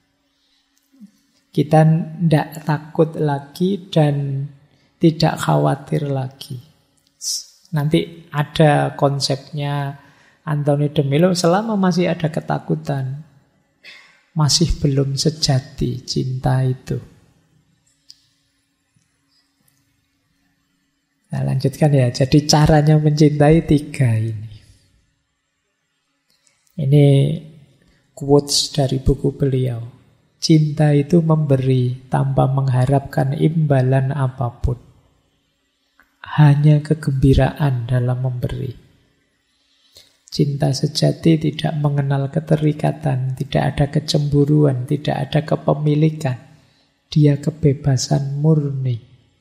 Kita tidak takut lagi dan tidak khawatir lagi. Nanti ada konsepnya Anthony de Mello, selama masih ada ketakutan, masih belum sejati cinta itu. Nah, lanjutkan ya. Jadi caranya mencintai 3 ini. Ini quotes dari buku beliau. Cinta itu memberi tanpa mengharapkan imbalan apapun. Hanya kegembiraan dalam memberi. Cinta sejati tidak mengenal keterikatan, tidak ada kecemburuan, tidak ada kepemilikan. Dia kebebasan murni.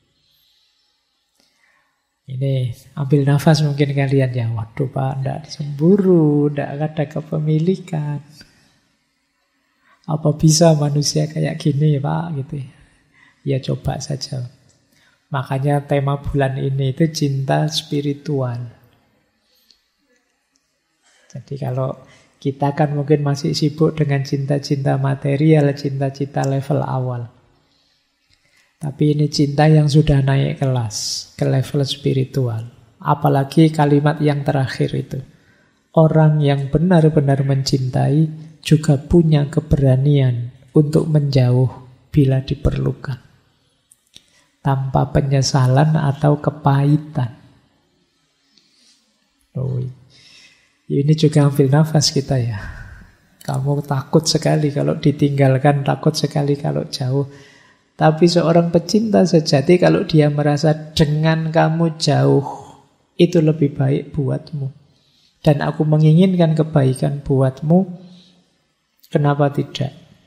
Ini ambil nafas mungkin kalian ya. Waduh Pak, tidak cemburu, tidak ada kepemilikan. Apa bisa manusia kayak gini Pak? Gitu. Ya coba saja. Makanya tema bulan ini itu cinta spiritual. Jadi kalau kita kan mungkin masih sibuk dengan cinta-cinta material, cinta-cinta level awal. Tapi ini cinta yang sudah naik kelas, ke level spiritual. Apalagi kalimat yang terakhir itu. Orang yang benar-benar mencintai juga punya keberanian untuk menjauh bila diperlukan. Tanpa penyesalan atau kepahitan. Oh, ini juga ambil nafas kita ya. Kamu takut sekali kalau ditinggalkan, takut sekali kalau jauh. Tapi seorang pecinta sejati kalau dia merasa dengan kamu jauh, itu lebih baik buatmu. Dan aku menginginkan kebaikan buatmu, kenapa tidak?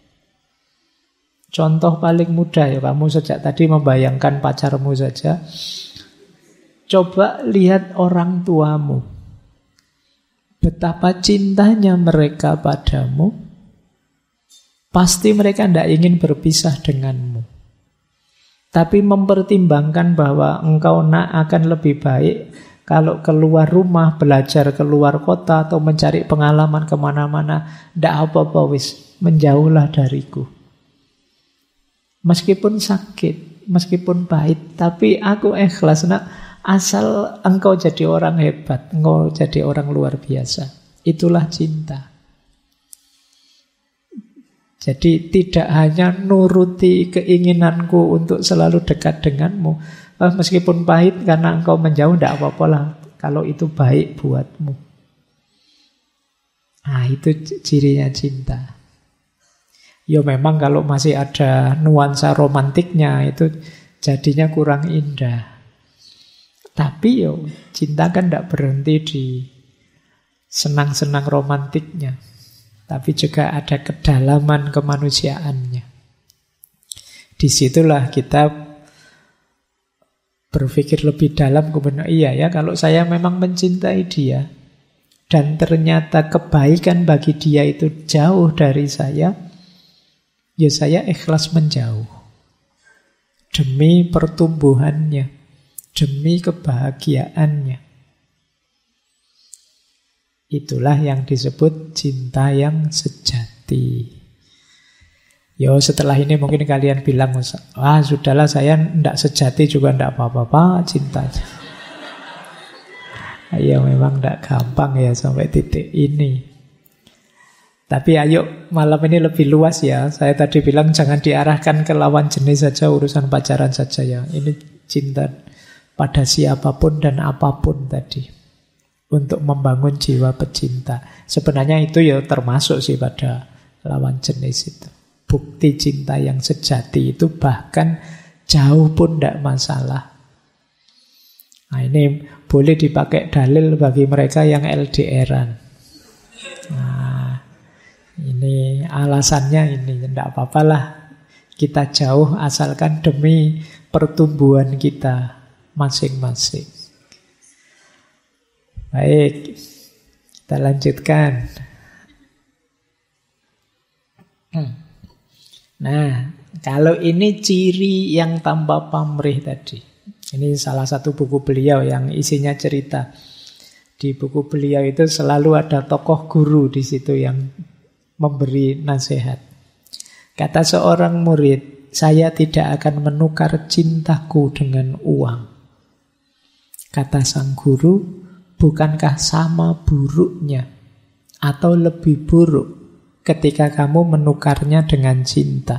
Contoh paling mudah ya, kamu sejak tadi membayangkan pacarmu saja. Coba lihat orang tuamu. Betapa cintanya mereka padamu. Pasti mereka tidak ingin berpisah denganmu. Tapi mempertimbangkan bahwa engkau akan lebih baik kalau keluar rumah, belajar keluar kota, atau mencari pengalaman kemana-mana. Tidak apa-apa wis, menjauhlah dariku. Meskipun sakit, meskipun pahit, tapi aku ikhlas nak, asal engkau jadi orang hebat, engkau jadi orang luar biasa. Itulah cinta. Jadi tidak hanya nuruti keinginanku untuk selalu dekat denganmu. Meskipun pahit karena engkau menjauh, tidak apa-apa lah kalau itu baik buatmu. Nah, itu cirinya cinta. Ya memang kalau masih ada nuansa romantiknya itu jadinya kurang indah. Tapi yo cinta kan tidak berhenti di senang-senang romantiknya, tapi juga ada kedalaman kemanusiaannya. Disitulah kita berpikir lebih dalam, kemudian iya ya, kalau saya memang mencintai dia dan ternyata kebaikan bagi dia itu jauh dari saya, ya saya ikhlas menjauh demi pertumbuhannya, demi kebahagiaannya. Itulah yang disebut cinta yang sejati. Yo, setelah ini mungkin kalian bilang, wah sudahlah saya tidak sejati juga tidak apa-apa, cinta. Ya memang tidak gampang ya sampai titik ini. Tapi ayo malam ini lebih luas ya. Saya tadi bilang jangan diarahkan ke lawan jenis saja, urusan pacaran saja ya. Ini cinta pada siapapun dan apapun tadi. Untuk membangun jiwa pecinta. Sebenarnya itu ya termasuk sih pada lawan jenis itu. Bukti cinta yang sejati itu bahkan jauh pun tidak masalah. Nah ini boleh dipakai dalil bagi mereka yang LDRan. Nah ini alasannya ini, tidak apa-apalah kita jauh asalkan demi pertumbuhan kita masing-masing. Baik, kita lanjutkan. Nah, kalau ini ciri yang tanpa pamrih tadi. Ini salah satu buku beliau yang isinya cerita. Di buku beliau itu selalu ada tokoh guru di situ yang memberi nasihat. Kata seorang murid, saya tidak akan menukar cintaku dengan uang. Kata sang guru, bukankah sama buruknya atau lebih buruk ketika kamu menukarnya dengan cinta?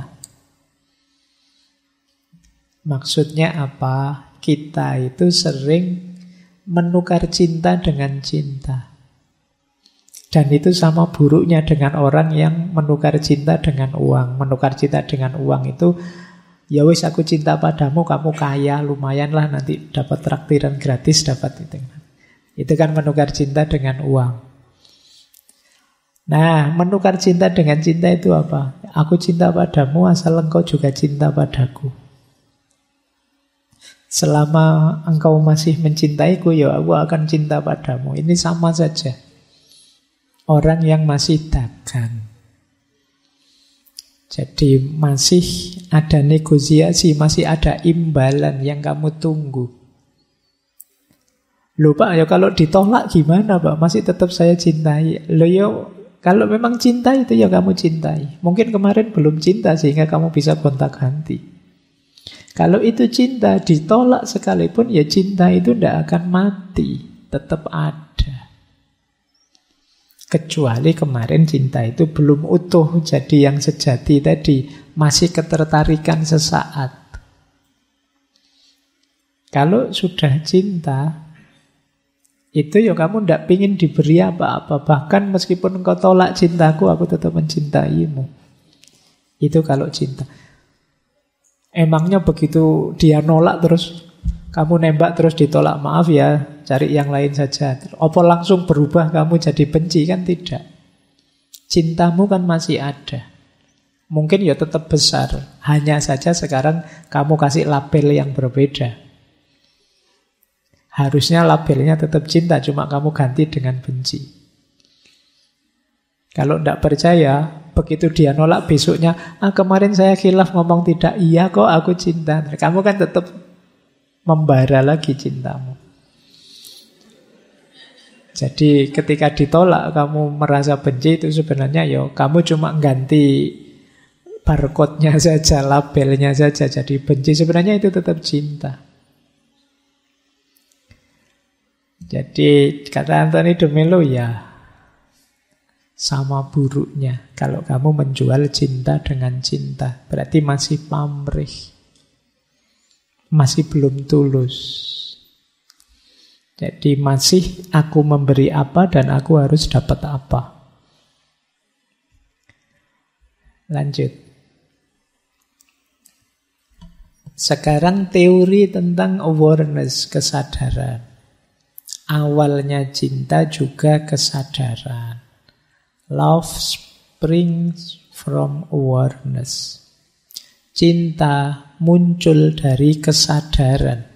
Maksudnya apa? Kita itu sering menukar cinta dengan cinta. Dan itu sama buruknya dengan orang yang menukar cinta dengan uang. Menukar cinta dengan uang itu, ya wis aku cinta padamu, kamu kaya, lumayan lah nanti dapat traktiran gratis, dapat itu. Itu kan menukar cinta dengan uang. Nah, menukar cinta dengan cinta itu apa? Aku cinta padamu asal engkau juga cinta padaku. Selama engkau masih mencintaiku, ya aku akan cinta padamu. Ini sama saja. Orang yang masih dagang. Jadi masih ada negosiasi, masih ada imbalan yang kamu tunggu. Loh Pak, ya kalau ditolak gimana Pak? Masih tetap saya cintai. Loh ya, kalau memang cinta itu ya kamu cintai. Mungkin kemarin belum cinta sehingga kamu bisa gonta-ganti. Kalau itu cinta, ditolak sekalipun ya cinta itu tidak akan mati. Tetap ada. Kecuali kemarin cinta itu belum utuh jadi yang sejati tadi. Masih ketertarikan sesaat. Kalau sudah cinta, itu ya kamu tidak pingin diberi apa-apa. Bahkan meskipun engkau tolak cintaku, aku tetap mencintaimu. Itu kalau cinta. Emangnya begitu dia nolak terus kamu nembak terus ditolak, maaf ya, cari yang lain saja. Apa langsung berubah kamu jadi benci? Kan tidak. Cintamu kan masih ada. Mungkin ya tetap besar. Hanya saja sekarang kamu kasih label yang berbeda. Harusnya labelnya tetap cinta, cuma kamu ganti dengan benci. Kalau tidak percaya, begitu dia nolak besoknya, kemarin saya khilaf ngomong tidak, iya kok aku cinta. Kamu kan tetap membara lagi cintamu. Jadi ketika ditolak kamu merasa benci, itu sebenarnya ya kamu cuma ganti barcode-nya saja, labelnya saja jadi benci. Sebenarnya itu tetap cinta. Jadi kata Anthony de Mello, ya sama buruknya. Kalau kamu menjual cinta dengan cinta, berarti masih pamrih, masih belum tulus. Jadi masih aku memberi apa dan aku harus dapat apa. Lanjut. Sekarang teori tentang awareness, kesadaran. Awalnya cinta juga kesadaran. Love springs from awareness. Cinta muncul dari kesadaran.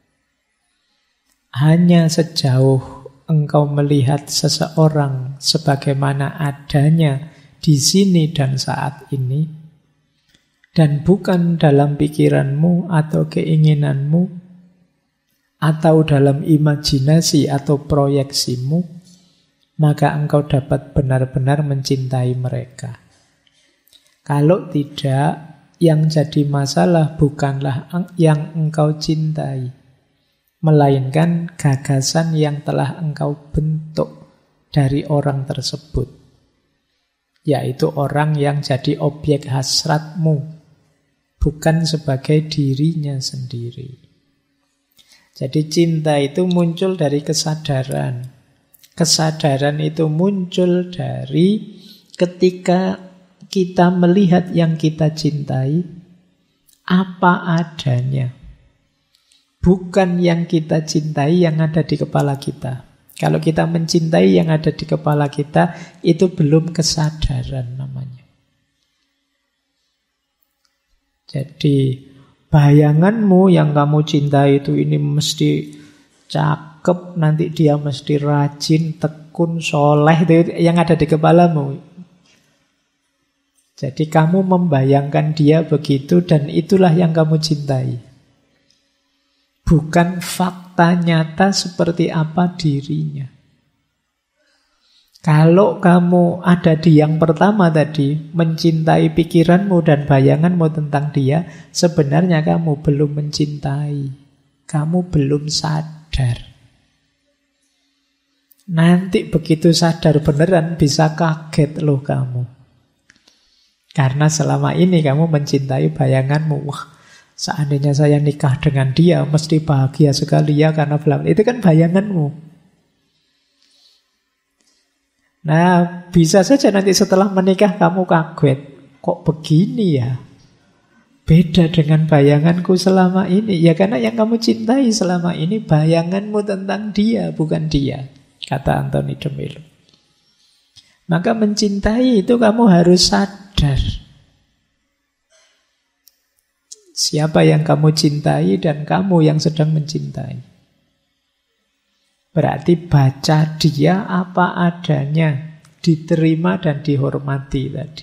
Hanya sejauh engkau melihat seseorang sebagaimana adanya di sini dan saat ini, dan bukan dalam pikiranmu atau keinginanmu, atau dalam imajinasi atau proyeksimu, maka engkau dapat benar-benar mencintai mereka. Kalau tidak, yang jadi masalah bukanlah yang engkau cintai, melainkan gagasan yang telah engkau bentuk dari orang tersebut, yaitu orang yang jadi objek hasratmu, bukan sebagai dirinya sendiri. Jadi cinta itu muncul dari kesadaran. Kesadaran itu muncul dari ketika kita melihat yang kita cintai apa adanya. Bukan yang kita cintai yang ada di kepala kita. Kalau kita mencintai yang ada di kepala kita, itu belum kesadaran namanya. Jadi bayanganmu yang kamu cintai itu ini mesti cakep, nanti dia mesti rajin, tekun, soleh, itu yang ada di kepalamu. Jadi kamu membayangkan dia begitu dan itulah yang kamu cintai. Bukan fakta nyata seperti apa dirinya. Kalau kamu ada di yang pertama tadi, mencintai pikiranmu dan bayanganmu tentang dia, sebenarnya kamu belum mencintai. Kamu belum sadar. Nanti begitu sadar beneran bisa kaget loh kamu. Karena selama ini kamu mencintai bayanganmu. Wah, seandainya saya nikah dengan dia mesti bahagia sekali ya karena bla bla. Itu kan bayanganmu. Nah, bisa saja nanti setelah menikah kamu kaget. Kok begini ya? Beda dengan bayanganku selama ini. Ya karena yang kamu cintai selama ini bayanganmu tentang dia, bukan dia. Kata Anthony DeMello. Maka mencintai itu kamu harus sadar. Siapa yang kamu cintai dan kamu yang sedang mencintai. Berarti baca dia apa adanya, diterima dan dihormati tadi.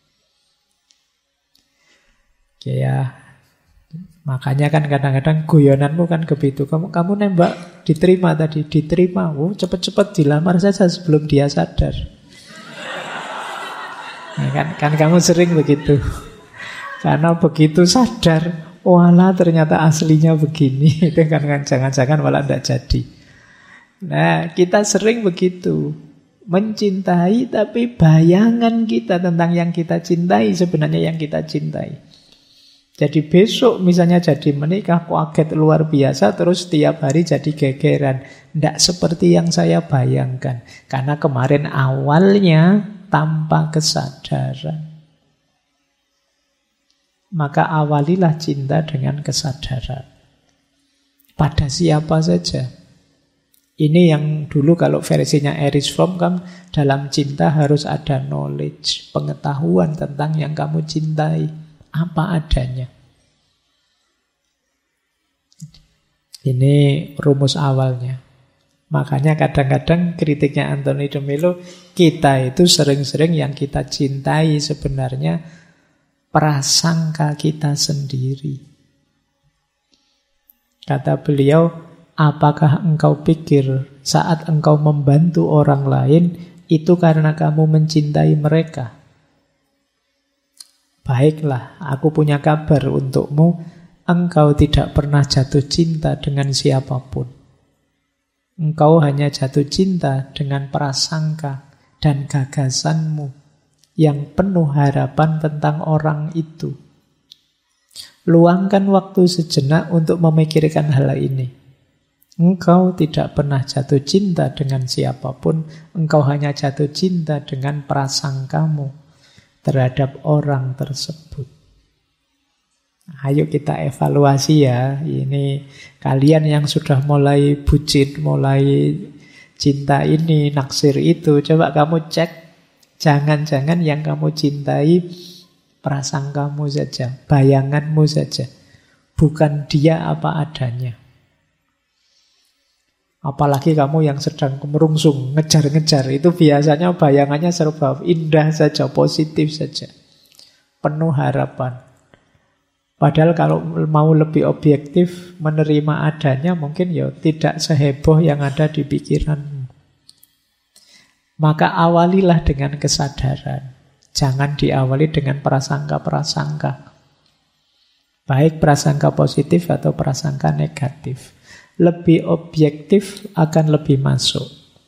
Oke ya. Makanya kan kadang-kadang guyonanmu kan begitu. Kamu nembak, diterima tadi, diterima. Cepet-cepet dilamar saja sebelum dia sadar. Nah, kan kamu sering begitu. Karena begitu sadar, walah ternyata aslinya begini. Itu kan jangan-jangan malah tidak jadi. Nah, kita sering begitu. Mencintai tapi bayangan kita tentang yang kita cintai sebenarnya yang kita cintai. Jadi besok misalnya jadi menikah kaget luar biasa terus setiap hari jadi gegeran. Tidak seperti yang saya bayangkan. Karena kemarin awalnya tanpa kesadaran. Maka awalilah cinta dengan kesadaran. Pada siapa saja. Ini yang dulu kalau versinya Erich Fromm kan dalam cinta harus ada knowledge, pengetahuan tentang yang kamu cintai, apa adanya. Ini rumus awalnya. Makanya kadang-kadang kritiknya Anthony DeMello, kita itu sering-sering yang kita cintai sebenarnya prasangka kita sendiri. Kata beliau, apakah engkau pikir saat engkau membantu orang lain itu karena kamu mencintai mereka? Baiklah, aku punya kabar untukmu. Engkau tidak pernah jatuh cinta dengan siapapun. Engkau hanya jatuh cinta dengan prasangka, dan gagasanmu yang penuh harapan tentang orang itu. Luangkan waktu sejenak untuk memikirkan hal ini. Engkau tidak pernah jatuh cinta dengan siapapun, engkau hanya jatuh cinta dengan prasangkamu terhadap orang tersebut. Ayo kita evaluasi ya. Ini kalian yang sudah mulai bucin, mulai cinta ini, naksir itu, coba kamu cek. Jangan-jangan yang kamu cintai prasangkamu saja, bayanganmu saja, bukan dia apa adanya. Apalagi kamu yang sedang merungsung, ngejar-ngejar, itu biasanya bayangannya serba indah saja, positif saja, penuh harapan. Padahal kalau mau lebih objektif, menerima adanya mungkin ya tidak seheboh yang ada di pikiranmu. Maka awalilah dengan kesadaran. Jangan diawali dengan prasangka-prasangka. Baik prasangka positif atau prasangka negatif. Lebih objektif akan lebih masuk.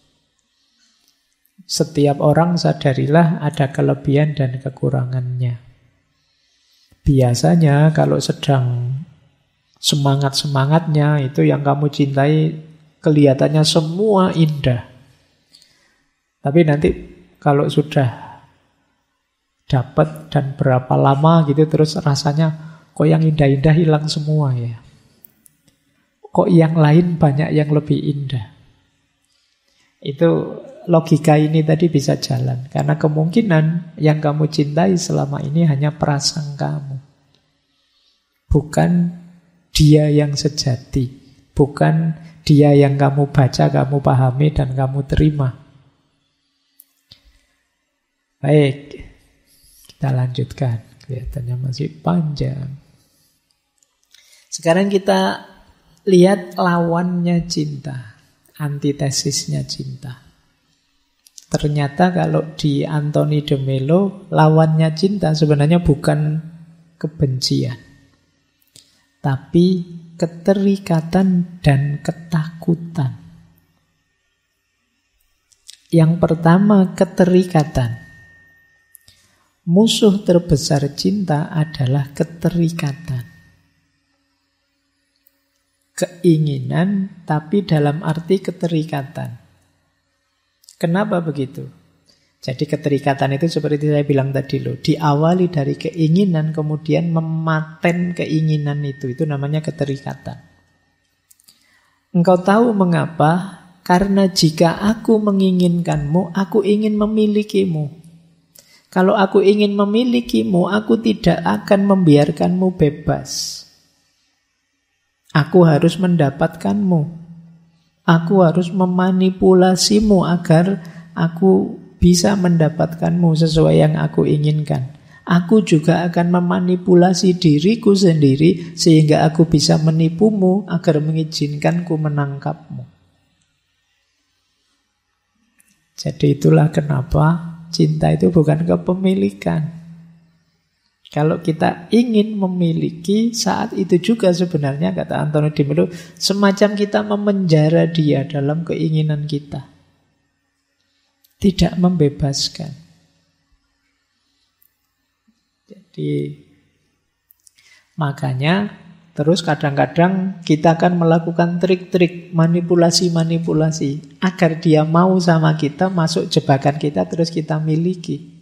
Setiap orang sadarilah ada kelebihan dan kekurangannya. Biasanya kalau sedang semangat-semangatnya, itu yang kamu cintai kelihatannya semua indah. Tapi nanti kalau sudah dapat dan berapa lama gitu, terus rasanya kok yang indah-indah hilang semua ya. Kok yang lain banyak yang lebih indah. Itu logika ini tadi bisa jalan. Karena kemungkinan yang kamu cintai selama ini hanya prasangkamu. Bukan dia yang sejati. Bukan dia yang kamu baca, kamu pahami, dan kamu terima. Baik, kita lanjutkan. Kelihatannya masih panjang. Sekarang kita lihat lawannya cinta, antitesisnya cinta. Ternyata kalau di Anthony de Mello, lawannya cinta sebenarnya bukan kebencian, tapi keterikatan dan ketakutan. Yang pertama, keterikatan. Musuh terbesar cinta adalah keterikatan. Keinginan, tapi dalam arti keterikatan. Kenapa begitu? Jadi keterikatan itu seperti saya bilang tadi loh, diawali dari keinginan, kemudian mematen keinginan itu namanya keterikatan. Engkau tahu mengapa? Karena jika aku menginginkanmu, aku ingin memilikimu. Kalau aku ingin memilikimu, aku tidak akan membiarkanmu bebas. Aku harus mendapatkanmu. Aku harus memanipulasimu agar aku bisa mendapatkanmu sesuai yang aku inginkan. Aku juga akan memanipulasi diriku sendiri sehingga aku bisa menipumu agar mengizinkanku menangkapmu. Jadi itulah kenapa cinta itu bukan kepemilikan. Kalau kita ingin memiliki, saat itu juga sebenarnya, kata Anthony de Mello, semacam kita memenjara dia dalam keinginan kita. Tidak membebaskan. Jadi, makanya terus kadang-kadang kita akan melakukan trik-trik, manipulasi-manipulasi agar dia mau sama kita, masuk jebakan kita, terus kita miliki.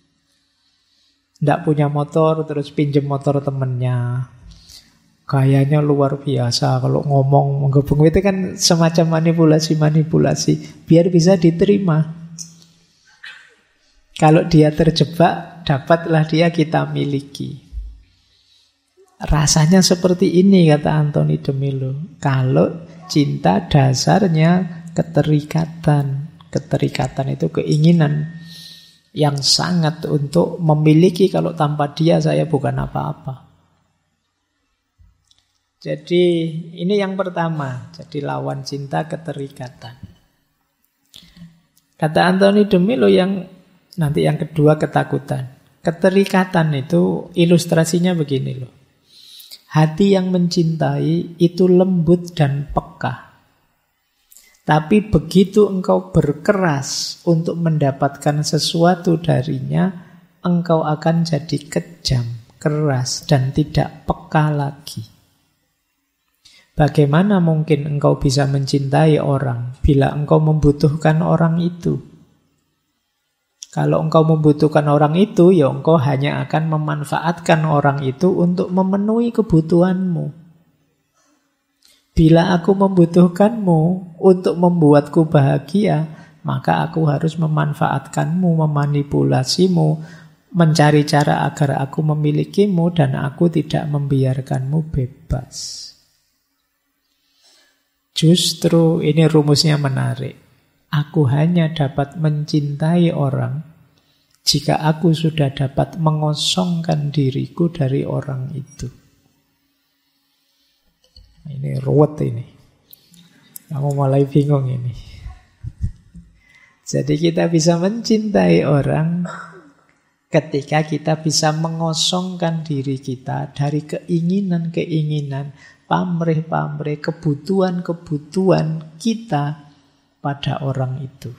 Tidak punya motor, terus pinjem motor temennya. Gayanya luar biasa. Kalau ngomong, menggebung itu kan semacam manipulasi-manipulasi. Biar bisa diterima. Kalau dia terjebak, dapatlah dia kita miliki. Rasanya seperti ini, kata Anthony de Mello. Kalau cinta dasarnya keterikatan. Keterikatan itu keinginan yang sangat untuk memiliki, kalau tanpa dia saya bukan apa-apa. Jadi ini yang pertama. Jadi lawan cinta keterikatan. Kata Anthony de Mello nanti yang kedua ketakutan. Keterikatan itu ilustrasinya begini loh. Hati yang mencintai itu lembut dan peka. Tapi begitu engkau berkeras untuk mendapatkan sesuatu darinya, engkau akan jadi kejam, keras, dan tidak peka lagi. Bagaimana mungkin engkau bisa mencintai orang bila engkau membutuhkan orang itu? Kalau engkau membutuhkan orang itu, ya engkau hanya akan memanfaatkan orang itu untuk memenuhi kebutuhanmu. Bila aku membutuhkanmu untuk membuatku bahagia, maka aku harus memanfaatkanmu, memanipulasimu, mencari cara agar aku memilikimu, dan aku tidak membiarkanmu bebas. Justru ini rumusnya menarik. Aku hanya dapat mencintai orang jika aku sudah dapat mengosongkan diriku dari orang itu. Ini ruwet ini. Kamu mulai bingung ini. Jadi kita bisa mencintai orang ketika kita bisa mengosongkan diri kita dari keinginan-keinginan, pamrih-pamrih, kebutuhan-kebutuhan kita pada orang itu.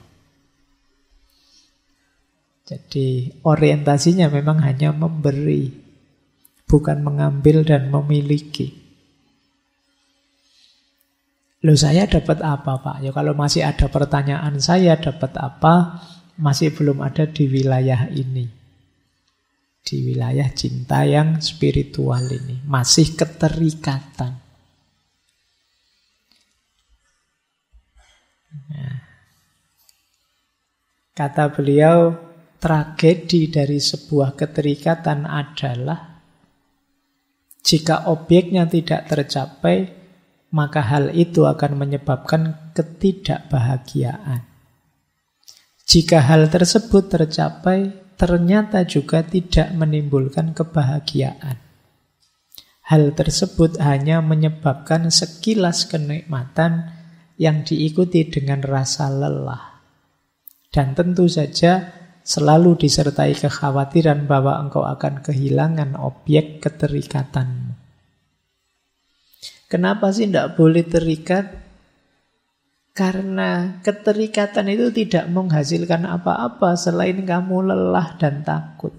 Jadi orientasinya memang hanya memberi, bukan mengambil dan memiliki. Loh, saya dapat apa, Pak? Ya kalau masih ada pertanyaan saya dapat apa, masih belum ada di wilayah ini. Di wilayah cinta yang spiritual ini. Masih keterikatan. Nah, kata beliau, tragedi dari sebuah keterikatan adalah jika objeknya tidak tercapai, maka hal itu akan menyebabkan ketidakbahagiaan. Jika hal tersebut tercapai, ternyata juga tidak menimbulkan kebahagiaan. Hal tersebut hanya menyebabkan sekilas kenikmatan yang diikuti dengan rasa lelah. Dan tentu saja selalu disertai kekhawatiran bahwa engkau akan kehilangan objek keterikatanmu. Kenapa sih tidak boleh terikat? Karena keterikatan itu tidak menghasilkan apa-apa selain kamu lelah dan takut.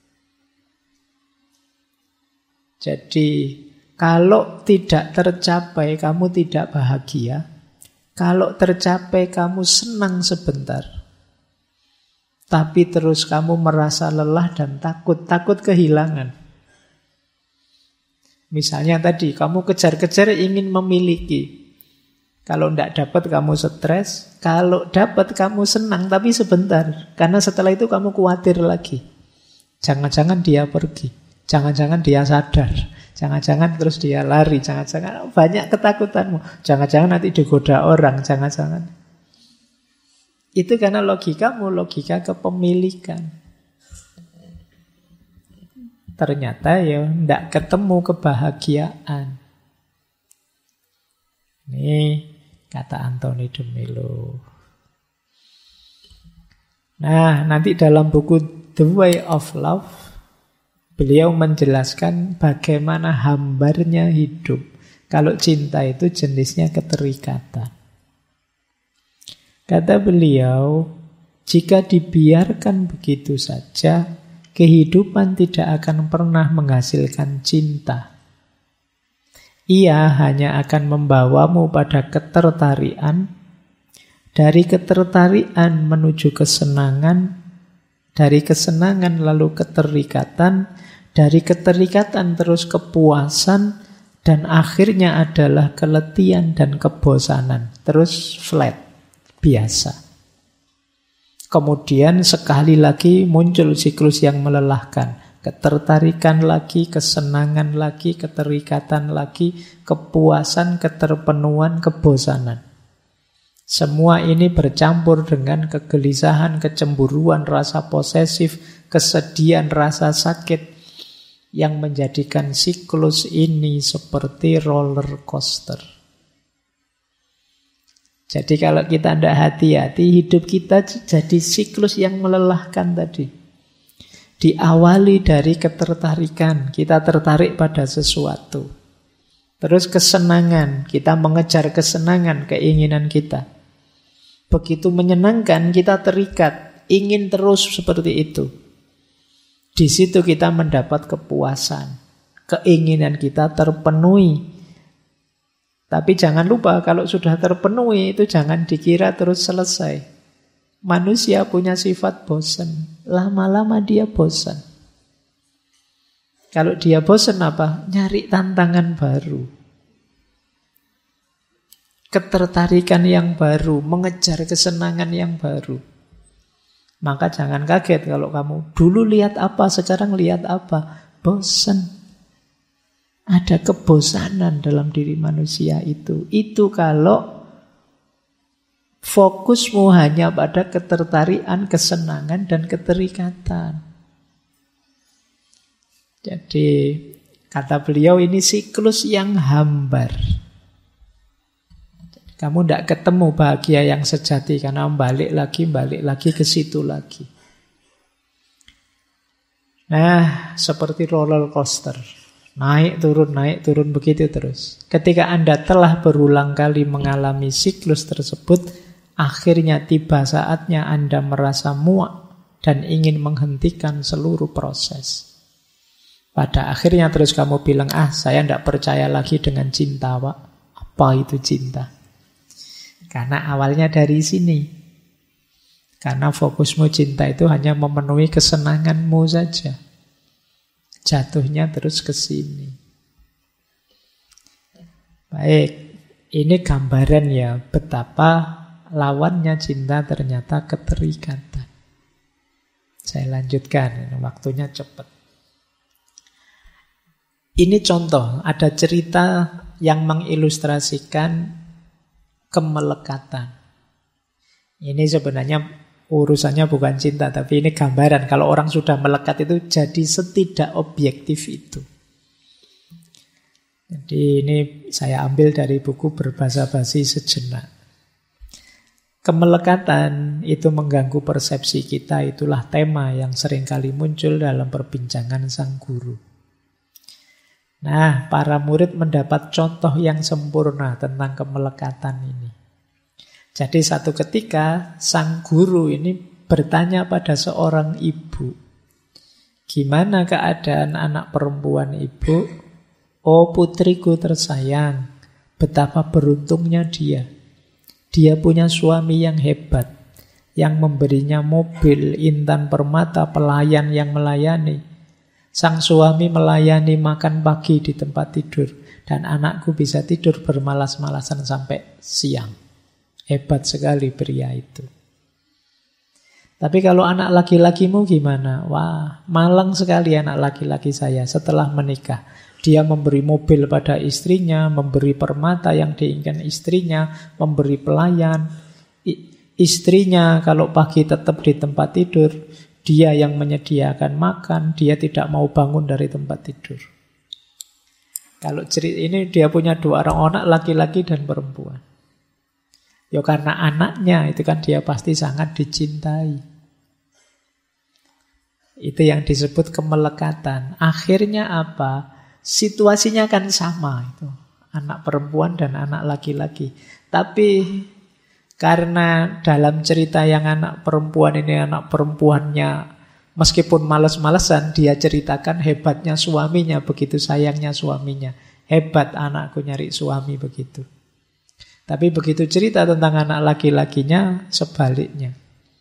Jadi kalau tidak tercapai kamu tidak bahagia. Kalau tercapai kamu senang sebentar. Tapi terus kamu merasa lelah dan takut kehilangan. Misalnya tadi, kamu kejar-kejar ingin memiliki. Kalau tidak dapat kamu stres, kalau dapat kamu senang tapi sebentar. Karena setelah itu kamu khawatir lagi. Jangan-jangan dia pergi, jangan-jangan dia sadar, jangan-jangan terus dia lari, jangan-jangan banyak ketakutanmu. Jangan-jangan nanti digoda orang, jangan-jangan. Itu karena logikamu, logika kepemilikan. Ternyata ya tidak ketemu kebahagiaan. Ini kata Anthony de Mello. Nah, nanti dalam buku The Way of Love, beliau menjelaskan bagaimana hambarnya hidup. Kalau cinta itu jenisnya keterikatan. Kata beliau, jika dibiarkan begitu saja, kehidupan tidak akan pernah menghasilkan cinta. Ia hanya akan membawamu pada ketertarikan, dari ketertarikan menuju kesenangan, dari kesenangan lalu keterikatan, dari keterikatan terus kepuasan, dan akhirnya adalah keletihan dan kebosanan. Terus flat, biasa. Kemudian sekali lagi muncul siklus yang melelahkan. Ketertarikan lagi, kesenangan lagi, keterikatan lagi, kepuasan, keterpenuhan, kebosanan. Semua ini bercampur dengan kegelisahan, kecemburuan, rasa posesif, kesedihan, rasa sakit yang menjadikan siklus ini seperti roller coaster. Jadi kalau kita tidak hati-hati, hidup kita jadi siklus yang melelahkan tadi. Diawali dari ketertarikan, kita tertarik pada sesuatu. Terus kesenangan, kita mengejar kesenangan, keinginan kita. Begitu menyenangkan, kita terikat, ingin terus seperti itu. Di situ kita mendapat kepuasan, keinginan kita terpenuhi. Tapi jangan lupa, kalau sudah terpenuhi itu jangan dikira terus selesai. Manusia punya sifat bosan, lama-lama dia bosan. Kalau dia bosan apa? Nyari tantangan baru, ketertarikan yang baru, mengejar kesenangan yang baru. Maka jangan kaget kalau kamu dulu lihat apa, sekarang lihat apa. Bosan. Ada kebosanan dalam diri manusia itu. Itu kalau fokusmu hanya pada ketertarikan, kesenangan, dan keterikatan. Jadi kata beliau ini siklus yang hambar. Kamu tidak ketemu bahagia yang sejati karena balik lagi ke situ lagi. Nah, seperti roller coaster. Naik turun begitu terus. Ketika Anda telah berulang kali mengalami siklus tersebut, akhirnya tiba saatnya Anda merasa muak dan ingin menghentikan seluruh proses. Pada akhirnya terus kamu bilang, saya tidak percaya lagi dengan cinta, Pak. Apa itu cinta? Karena awalnya dari sini. Karena fokusmu cinta itu hanya memenuhi kesenanganmu saja. Jatuhnya terus ke sini. Baik, ini gambaran ya betapa lawannya cinta ternyata keterikatan. Saya lanjutkan, waktunya cepat. Ini contoh, ada cerita yang mengilustrasikan kemelekatan. Ini sebenarnya urusannya bukan cinta, tapi ini gambaran. Kalau orang sudah melekat itu jadi setidak objektif itu. Jadi ini saya ambil dari buku Berbahasa Basi Sejenak. Kemelekatan itu mengganggu persepsi kita, itulah tema yang seringkali muncul dalam perbincangan sang guru. Nah, para murid mendapat contoh yang sempurna tentang kemelekatan ini. Jadi satu ketika sang guru ini bertanya pada seorang ibu, gimana keadaan anak perempuan ibu? Oh putriku tersayang, betapa beruntungnya dia. Dia punya suami yang hebat, yang memberinya mobil, intan permata, pelayan yang melayani. Sang suami melayani makan pagi di tempat tidur, dan anakku bisa tidur bermalas-malasan sampai siang. Hebat sekali pria itu. Tapi kalau anak laki-lakimu gimana? Wah, malang sekali anak laki-laki saya setelah menikah. Dia memberi mobil pada istrinya, memberi permata yang diinginkan istrinya, memberi pelayan. Istrinya kalau pagi tetap di tempat tidur, dia yang menyediakan makan, dia tidak mau bangun dari tempat tidur. Kalau cerita ini dia punya 2 orang anak, laki-laki dan perempuan. Ya karena anaknya itu kan dia pasti sangat dicintai. Itu yang disebut kemelekatan. Akhirnya apa? Situasinya kan sama itu. Anak perempuan dan anak laki-laki. Tapi karena dalam cerita yang anak perempuan ini, anak perempuannya meskipun males-malesan, dia ceritakan hebatnya suaminya, begitu sayangnya suaminya. Hebat anakku nyari suami begitu. Tapi begitu cerita tentang anak laki-lakinya, sebaliknya.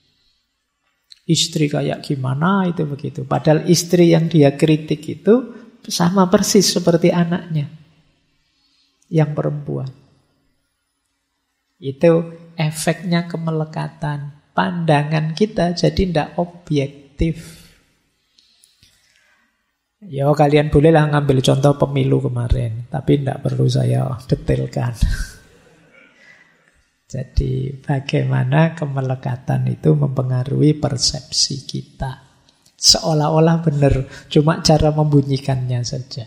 Istri kayak gimana itu begitu. Padahal istri yang dia kritik itu sama persis seperti anaknya yang perempuan. Itu efeknya kemelekatan. Pandangan kita jadi tidak objektif. Ya kalian bolehlah ngambil contoh pemilu kemarin, tapi tidak perlu saya detailkan. Jadi bagaimana kemelekatan itu mempengaruhi persepsi kita. Seolah-olah benar, cuma cara membunyikannya saja.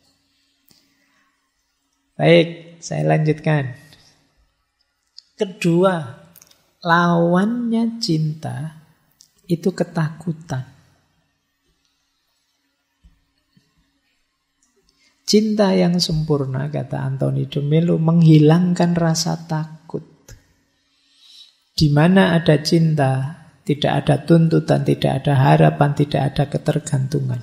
Baik, saya lanjutkan. Kedua, lawannya cinta itu ketakutan. Cinta yang sempurna, kata Anthony de Mello, menghilangkan rasa takut. Di mana ada cinta, tidak ada tuntutan, tidak ada harapan, tidak ada ketergantungan.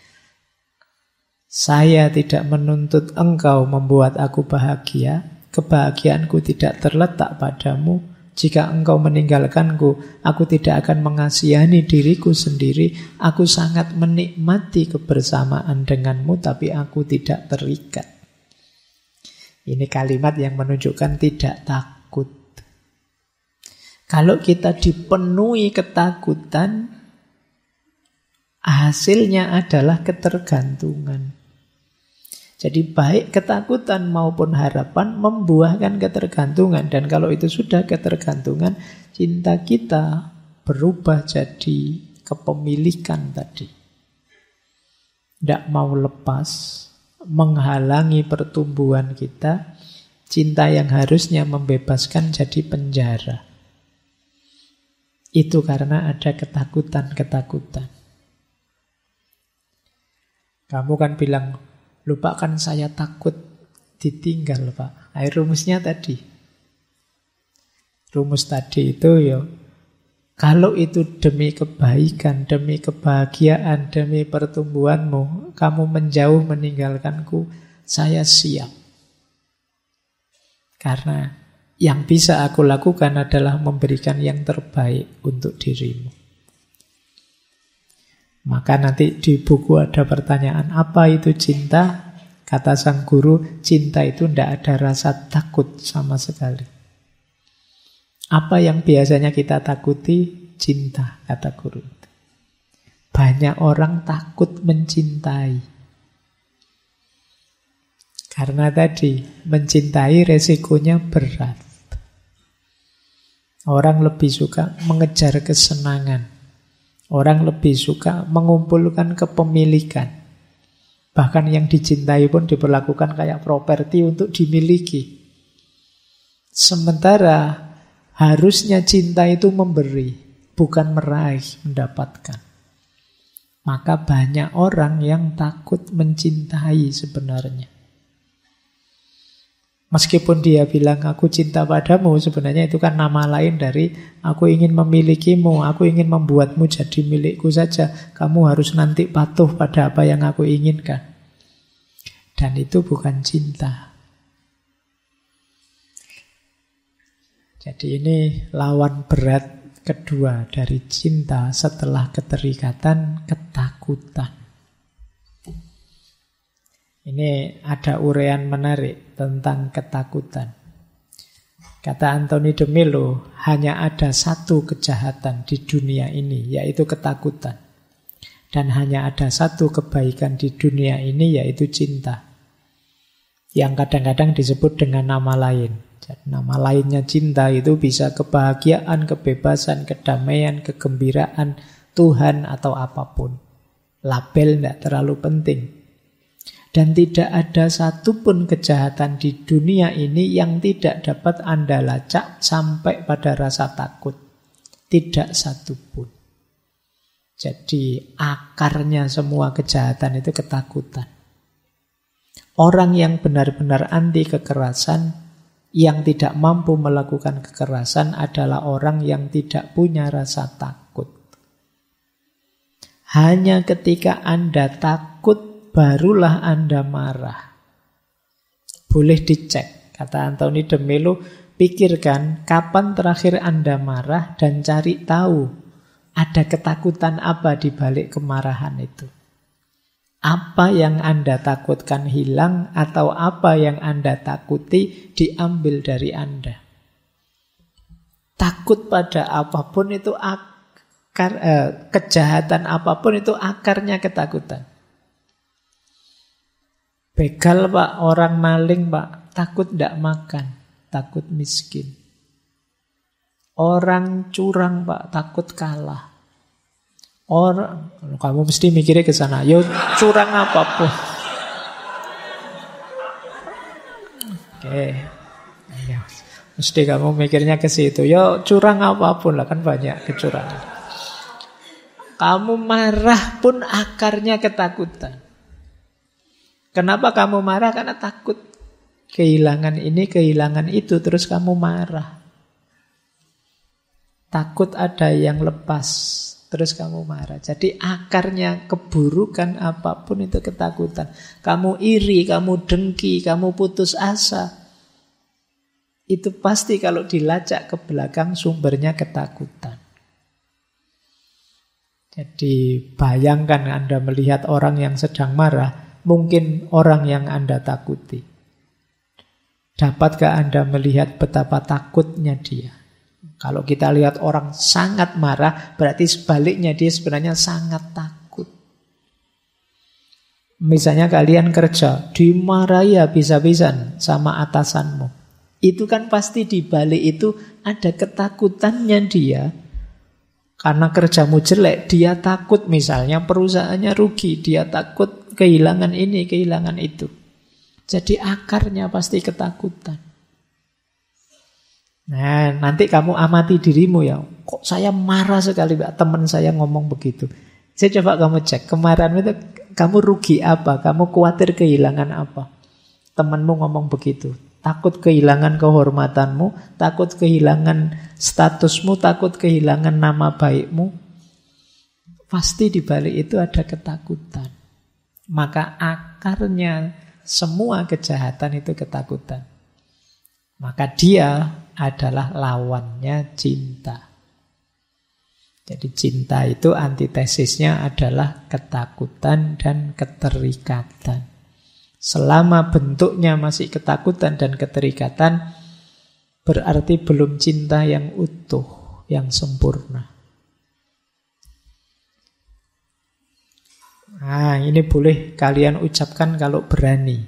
Saya tidak menuntut engkau membuat aku bahagia. Kebahagiaanku tidak terletak padamu. Jika engkau meninggalkanku, aku tidak akan mengasihani diriku sendiri. Aku sangat menikmati kebersamaan denganmu, tapi aku tidak terikat. Ini kalimat yang menunjukkan tidak takut. Kalau kita dipenuhi ketakutan, hasilnya adalah ketergantungan. Jadi baik ketakutan maupun harapan membuahkan ketergantungan. Dan kalau itu sudah ketergantungan, cinta kita berubah jadi kepemilikan tadi. Tidak mau lepas, menghalangi pertumbuhan kita. Cinta yang harusnya membebaskan jadi penjara. Itu karena ada ketakutan-ketakutan. Kamu kan bilang, lupa kan saya takut ditinggal, Pak. Rumusnya tadi. Rumus tadi itu ya, kalau itu demi kebaikan, demi kebahagiaan, demi pertumbuhanmu, kamu menjauh meninggalkanku, saya siap. Karena yang bisa aku lakukan adalah memberikan yang terbaik untuk dirimu. Maka nanti di buku ada pertanyaan, apa itu cinta? Kata sang guru, cinta itu tidak ada rasa takut sama sekali. Apa yang biasanya kita takuti? Cinta, kata guru. Banyak orang takut mencintai. Karena tadi, mencintai resikonya berat. Orang lebih suka mengejar kesenangan. Orang lebih suka mengumpulkan kepemilikan. Bahkan yang dicintai pun diperlakukan kayak properti untuk dimiliki. Sementara harusnya cinta itu memberi, bukan meraih, mendapatkan. Maka banyak orang yang takut mencintai sebenarnya. Meskipun dia bilang aku cinta padamu, sebenarnya itu kan nama lain dari aku ingin memilikimu, aku ingin membuatmu jadi milikku saja. Kamu harus nanti patuh pada apa yang aku inginkan. Dan itu bukan cinta. Jadi ini lawan berat kedua dari cinta setelah keterikatan, ketakutan. Ini ada uraian menarik tentang ketakutan. Kata Anthony de Mello, hanya ada satu kejahatan di dunia ini, yaitu ketakutan. Dan hanya ada satu kebaikan di dunia ini, yaitu cinta. Yang kadang-kadang disebut dengan nama lain. Jadi, nama lainnya cinta itu bisa kebahagiaan, kebebasan, kedamaian, kegembiraan, Tuhan atau apapun. Label tidak terlalu penting. Dan tidak ada satupun kejahatan di dunia ini yang tidak dapat Anda lacak sampai pada rasa takut. Tidak satupun. Jadi akarnya semua kejahatan itu ketakutan. Orang yang benar-benar anti kekerasan, yang tidak mampu melakukan kekerasan adalah orang yang tidak punya rasa takut. Hanya ketika Anda takut, barulah Anda marah. Boleh dicek. Kata Anthony de Mello, pikirkan kapan terakhir Anda marah dan cari tahu ada ketakutan apa di balik kemarahan itu. Apa yang Anda takutkan hilang atau apa yang Anda takuti diambil dari Anda. Takut pada apapun itu kejahatan apapun itu akarnya ketakutan. Begal Pak, orang maling Pak, takut tidak makan, takut miskin. Orang curang Pak, takut kalah. Orang, kamu mesti mikirnya ke sana, yo curang apapun. Oke, ya, mesti kamu mikirnya ke situ. Yo curang apapun lah, kan banyak kecurangan. Kamu marah pun akarnya ketakutan. Kenapa kamu marah? Karena takut kehilangan ini, kehilangan itu, terus kamu marah. takut ada yang lepas, terus kamu marah. Jadi akarnya keburukan apapun itu ketakutan. Kamu iri, kamu dengki, kamu putus asa, itu pasti kalau dilacak ke belakang sumbernya ketakutan. Jadi bayangkan Anda melihat orang yang sedang marah, mungkin orang yang Anda takuti. Dapatkah Anda melihat betapa takutnya dia? Kalau kita lihat orang sangat marah, berarti sebaliknya dia sebenarnya sangat takut. Misalnya kalian kerja, dimarahi habis-habisan sama atasanmu. Itu kan pasti di balik itu ada ketakutannya dia. Karena kerjamu jelek, dia takut misalnya perusahaannya rugi, dia takut kehilangan ini, kehilangan itu. Jadi akarnya pasti ketakutan. Nah, nanti kamu amati dirimu ya. Kok saya marah sekali, Mbak, teman saya ngomong begitu. Saya coba kamu cek, kemarahan itu kamu rugi apa? Kamu khawatir kehilangan apa? Temanmu ngomong begitu. Takut kehilangan kehormatanmu, takut kehilangan statusmu, takut kehilangan nama baikmu. Pasti di balik itu ada ketakutan. Maka akarnya semua kejahatan itu ketakutan. Maka dia adalah lawannya cinta. Jadi cinta itu antitesisnya adalah ketakutan dan keterikatan. Selama bentuknya masih ketakutan dan keterikatan, berarti belum cinta yang utuh, yang sempurna. Nah, ini boleh kalian ucapkan kalau berani.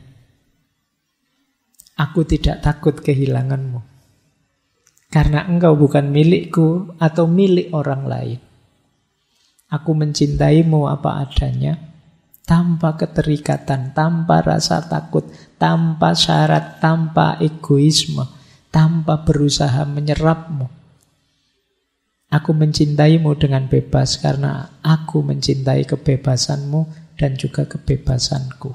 Aku tidak takut kehilanganmu, karena engkau bukan milikku atau milik orang lain. Aku mencintaimu apa adanya, tanpa keterikatan, tanpa rasa takut, tanpa syarat, tanpa egoisme, tanpa berusaha menyerapmu. Aku mencintaimu dengan bebas karena aku mencintai kebebasanmu dan juga kebebasanku.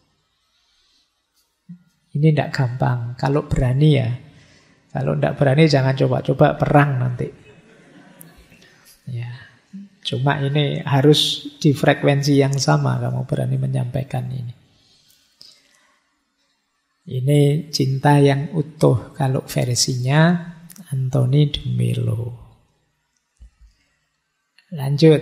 Ini tidak gampang. Kalau berani ya. Kalau tidak berani jangan coba-coba perang nanti. Ya. Cuma ini harus di frekuensi yang sama kamu berani menyampaikan ini. Ini cinta yang utuh kalau versinya Anthony de Mello. Lanjut.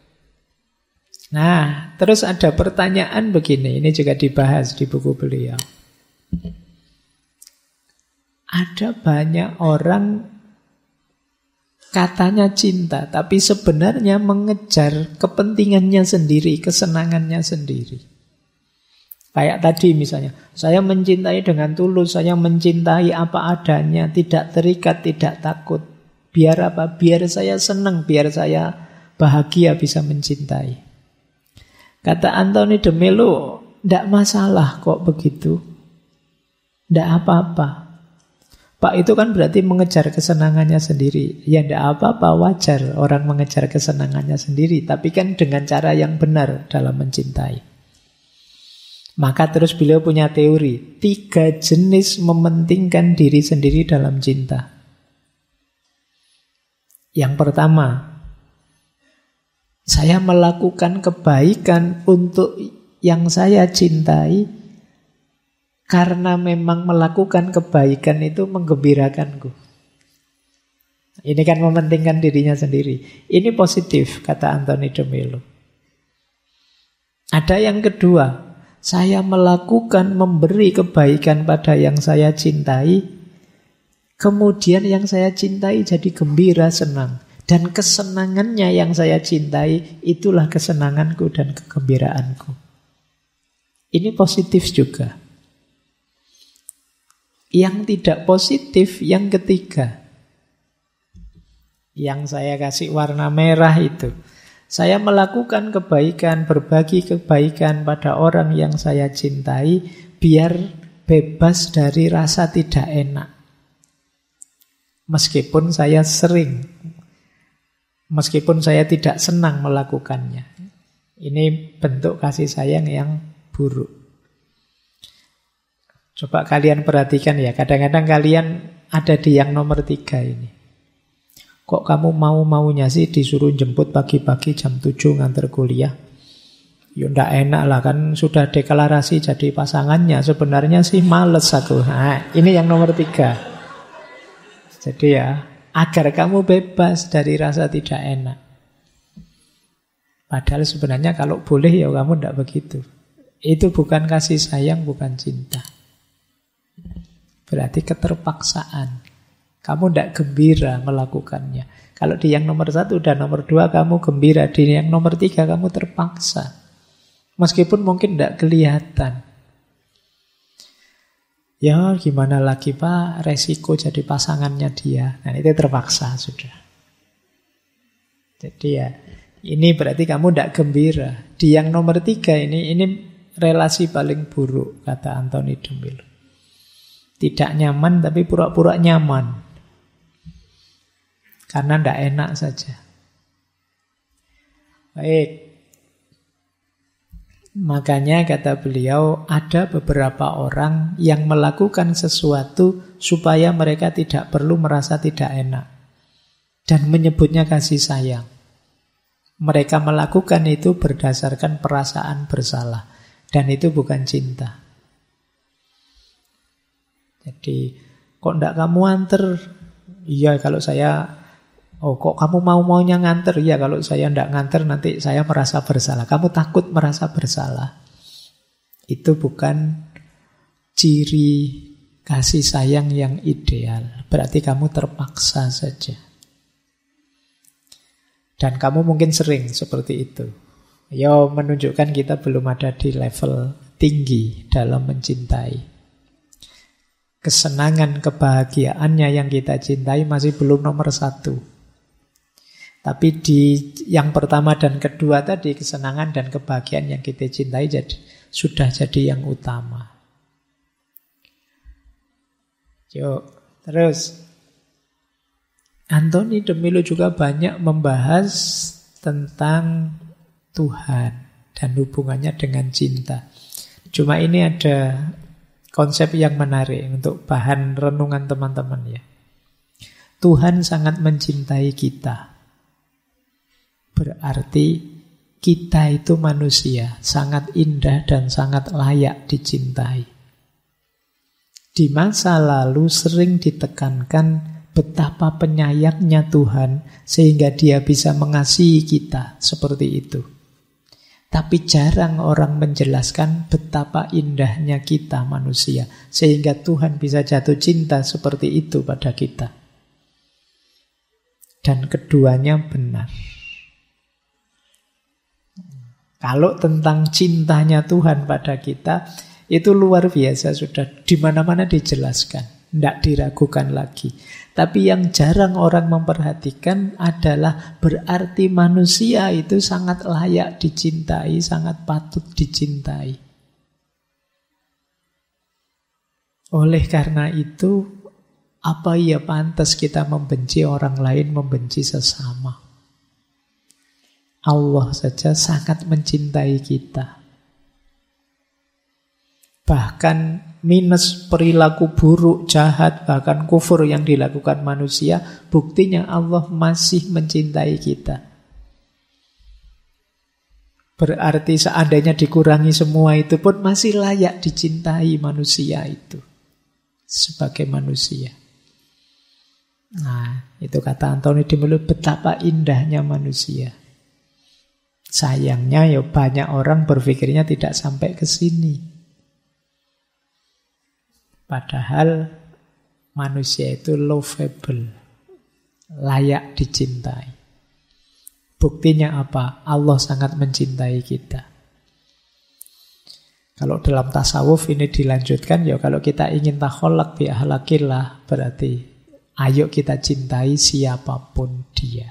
Nah, terus ada pertanyaan begini. Ini juga dibahas di buku beliau. Ada banyak orang katanya cinta, tapi sebenarnya mengejar kepentingannya sendiri, kesenangannya sendiri. Kayak tadi misalnya, saya mencintai dengan tulus, saya mencintai apa adanya, tidak terikat, tidak takut. Biar apa? Biar saya senang, biar saya bahagia bisa mencintai. Kata Anthony de Mello, tidak masalah kok begitu. Tidak apa-apa. Pak, itu kan berarti mengejar kesenangannya sendiri. Ya tidak apa-apa, wajar orang mengejar kesenangannya sendiri. Tapi kan dengan cara yang benar dalam mencintai. Maka terus beliau punya teori. 3 jenis mementingkan diri sendiri dalam cinta. Yang pertama, saya melakukan kebaikan untuk yang saya cintai karena memang melakukan kebaikan itu menggembirakanku. Ini kan mementingkan dirinya sendiri. Ini positif, kata Anthony de Mello. Ada yang kedua, saya melakukan memberi kebaikan pada yang saya cintai, kemudian yang saya cintai jadi gembira, senang. Dan kesenangannya yang saya cintai, itulah kesenanganku dan kegembiraanku. Ini positif juga. Yang tidak positif yang ketiga, yang saya kasih warna merah itu, saya melakukan kebaikan, berbagi kebaikan pada orang yang saya cintai biar bebas dari rasa tidak enak. Meskipun saya tidak senang melakukannya. Ini bentuk kasih sayang yang buruk. Coba kalian perhatikan ya, kadang-kadang kalian ada di yang nomor 3 ini. Kok kamu mau-maunya sih disuruh jemput pagi-pagi jam 7 nganter kuliah? Ya ndak enak lah, kan sudah deklarasi jadi pasangannya. Sebenarnya sih males aku. Nah, ini yang nomor 3. Jadi ya, agar kamu bebas dari rasa tidak enak. Padahal sebenarnya kalau boleh ya kamu ndak begitu. Itu bukan kasih sayang, bukan cinta. Berarti keterpaksaan. Kamu tidak gembira melakukannya. Kalau di yang nomor 1 dan nomor 2 kamu gembira, di yang nomor 3 kamu terpaksa. Meskipun mungkin tidak kelihatan. Ya gimana lagi Pak, resiko jadi pasangannya dia. Nah itu terpaksa sudah. Jadi ya, ini berarti kamu tidak gembira. Di yang nomor 3 ini relasi paling buruk, kata Anthony de Mello. Tidak nyaman tapi pura-pura nyaman. Karena tidak enak saja. Baik. Makanya kata beliau, ada beberapa orang yang melakukan sesuatu supaya mereka tidak perlu merasa tidak enak. Dan menyebutnya kasih sayang. Mereka melakukan itu berdasarkan perasaan bersalah. Dan itu bukan cinta. Jadi, kok enggak kamu anter? Iya, kalau saya... Oh, kok kamu mau-maunya nganter? Ya, kalau saya enggak nganter nanti saya merasa bersalah. Kamu takut merasa bersalah. Itu bukan ciri kasih sayang yang ideal. Berarti kamu terpaksa saja. Dan kamu mungkin sering seperti itu. Ya, menunjukkan kita belum ada di level tinggi dalam mencintai. Kesenangan, kebahagiaannya yang kita cintai masih belum nomor 1. Tapi di yang pertama dan kedua tadi, kesenangan dan kebahagiaan yang kita cintai sudah jadi yang utama. Yuk, terus Anthony de Mello juga banyak membahas tentang Tuhan dan hubungannya dengan cinta. Cuma ini ada konsep yang menarik untuk bahan renungan teman-teman ya. Tuhan sangat mencintai kita. Berarti kita itu manusia, sangat indah dan sangat layak dicintai. Di masa lalu sering ditekankan betapa penyayangnya Tuhan sehingga Dia bisa mengasihi kita seperti itu. Tapi jarang orang menjelaskan betapa indahnya kita manusia sehingga Tuhan bisa jatuh cinta seperti itu pada kita. Dan keduanya benar. Kalau tentang cintanya Tuhan pada kita, itu luar biasa, sudah di mana-mana dijelaskan, tidak diragukan lagi. Tapi yang jarang orang memperhatikan adalah berarti manusia itu sangat layak dicintai, sangat patut dicintai. Oleh karena itu, apa ya pantas kita membenci orang lain, membenci sesama? Allah saja sangat mencintai kita. Bahkan minus perilaku buruk, jahat, bahkan kufur yang dilakukan manusia, buktinya Allah masih mencintai kita. Berarti seandainya dikurangi semua itu pun masih layak dicintai manusia itu. Sebagai manusia. Nah, itu kata Anthony de Mello, betapa indahnya manusia. Sayangnya ya banyak orang berpikirnya tidak sampai ke sini. Padahal manusia itu lovable, layak dicintai. Buktinya apa? Allah sangat mencintai kita. Kalau dalam tasawuf ini dilanjutkan, ya kalau kita ingin takholak bi ahlakillah, berarti ayo kita cintai siapapun dia.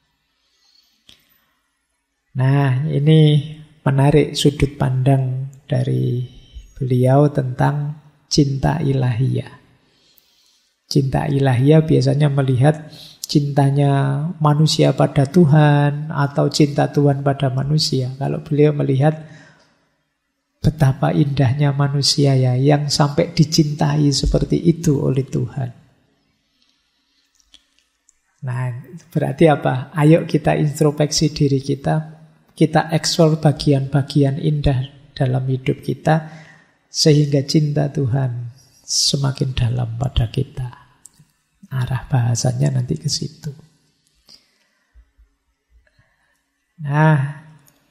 Nah, ini menarik sudut pandang dari beliau tentang cinta ilahiyah. Cinta ilahiyah biasanya melihat cintanya manusia pada Tuhan atau cinta Tuhan pada manusia. Kalau beliau melihat betapa indahnya manusia ya yang sampai dicintai seperti itu oleh Tuhan. Nah, berarti apa? Ayo kita introspeksi diri kita eksplor bagian-bagian indah dalam hidup kita, sehingga cinta Tuhan semakin dalam pada kita. Arah bahasanya nanti ke situ. Nah,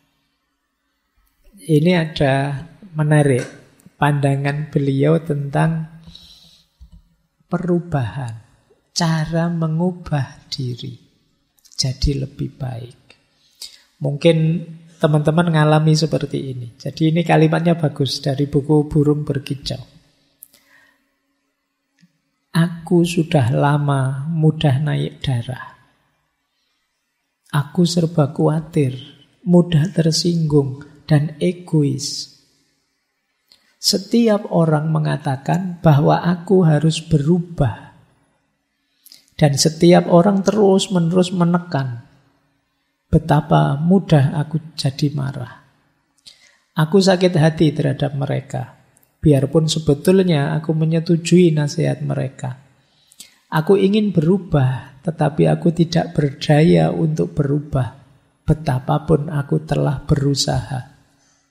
ini ada menarik pandangan beliau tentang perubahan, cara mengubah diri jadi lebih baik. Mungkin teman-teman ngalami seperti ini. Jadi ini kalimatnya bagus dari buku Burung Berkicau. Aku sudah lama mudah naik darah. Aku serba khawatir, mudah tersinggung, dan egois. Setiap orang mengatakan bahwa aku harus berubah. Dan setiap orang terus-menerus menekan betapa mudah aku jadi marah. Aku sakit hati terhadap mereka, biarpun sebetulnya aku menyetujui nasihat mereka. Aku ingin berubah, tetapi aku tidak berdaya untuk berubah, betapapun aku telah berusaha.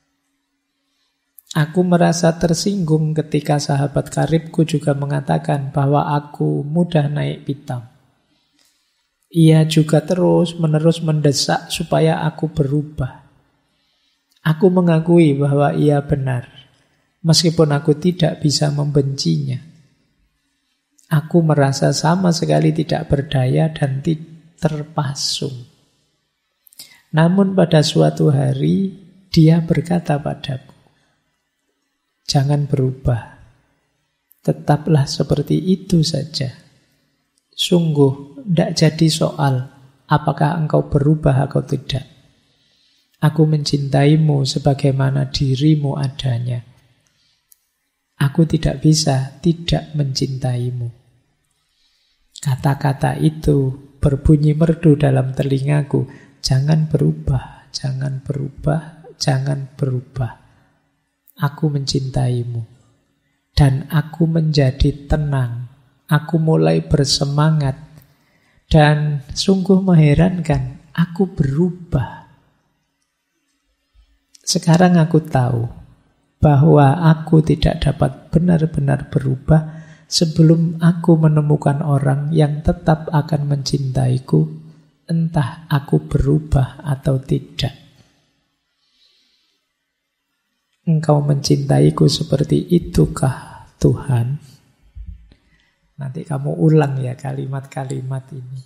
Aku merasa tersinggung ketika sahabat karibku juga mengatakan bahwa aku mudah naik pitam. Ia juga terus-menerus mendesak supaya aku berubah. Aku mengakui bahwa ia benar, meskipun aku tidak bisa membencinya. Aku merasa sama sekali tidak berdaya dan terpasung. Namun pada suatu hari, dia berkata padaku, jangan berubah, tetaplah seperti itu saja. Sungguh, tidak jadi soal apakah engkau berubah atau tidak. Aku mencintaimu sebagaimana dirimu adanya. Aku tidak bisa tidak mencintaimu. Kata-kata itu berbunyi merdu dalam telingaku. Jangan berubah, jangan berubah, jangan berubah. Aku mencintaimu. Dan aku menjadi tenang. Aku mulai bersemangat. Dan sungguh mengherankan, aku berubah. Sekarang aku tahu bahwa aku tidak dapat benar-benar berubah sebelum aku menemukan orang yang tetap akan mencintaiku, entah aku berubah atau tidak. Engkau mencintaiku seperti itukah Tuhan? Nanti kamu ulang ya kalimat-kalimat ini.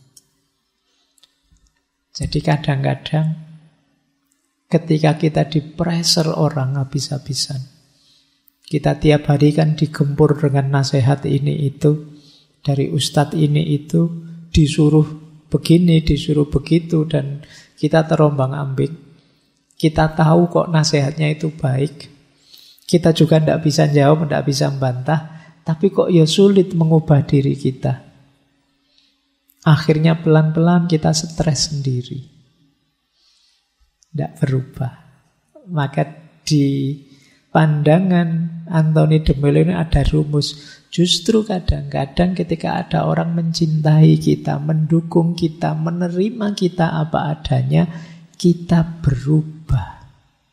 Jadi kadang-kadang ketika kita di-pressure orang habis-habisan, kita tiap hari kan digempur dengan nasihat ini itu, dari ustadz ini itu, disuruh begini, disuruh begitu, dan kita terombang-ambing. Kita tahu kok nasihatnya itu baik. Kita juga tidak bisa jawab, tidak bisa membantah, tapi kok ya sulit mengubah diri kita. Akhirnya pelan-pelan kita stres sendiri, tidak berubah. Maka di pandangan Anthony de Mello ini ada rumus. Justru kadang-kadang ketika ada orang mencintai kita, mendukung kita, menerima kita apa adanya, kita berubah.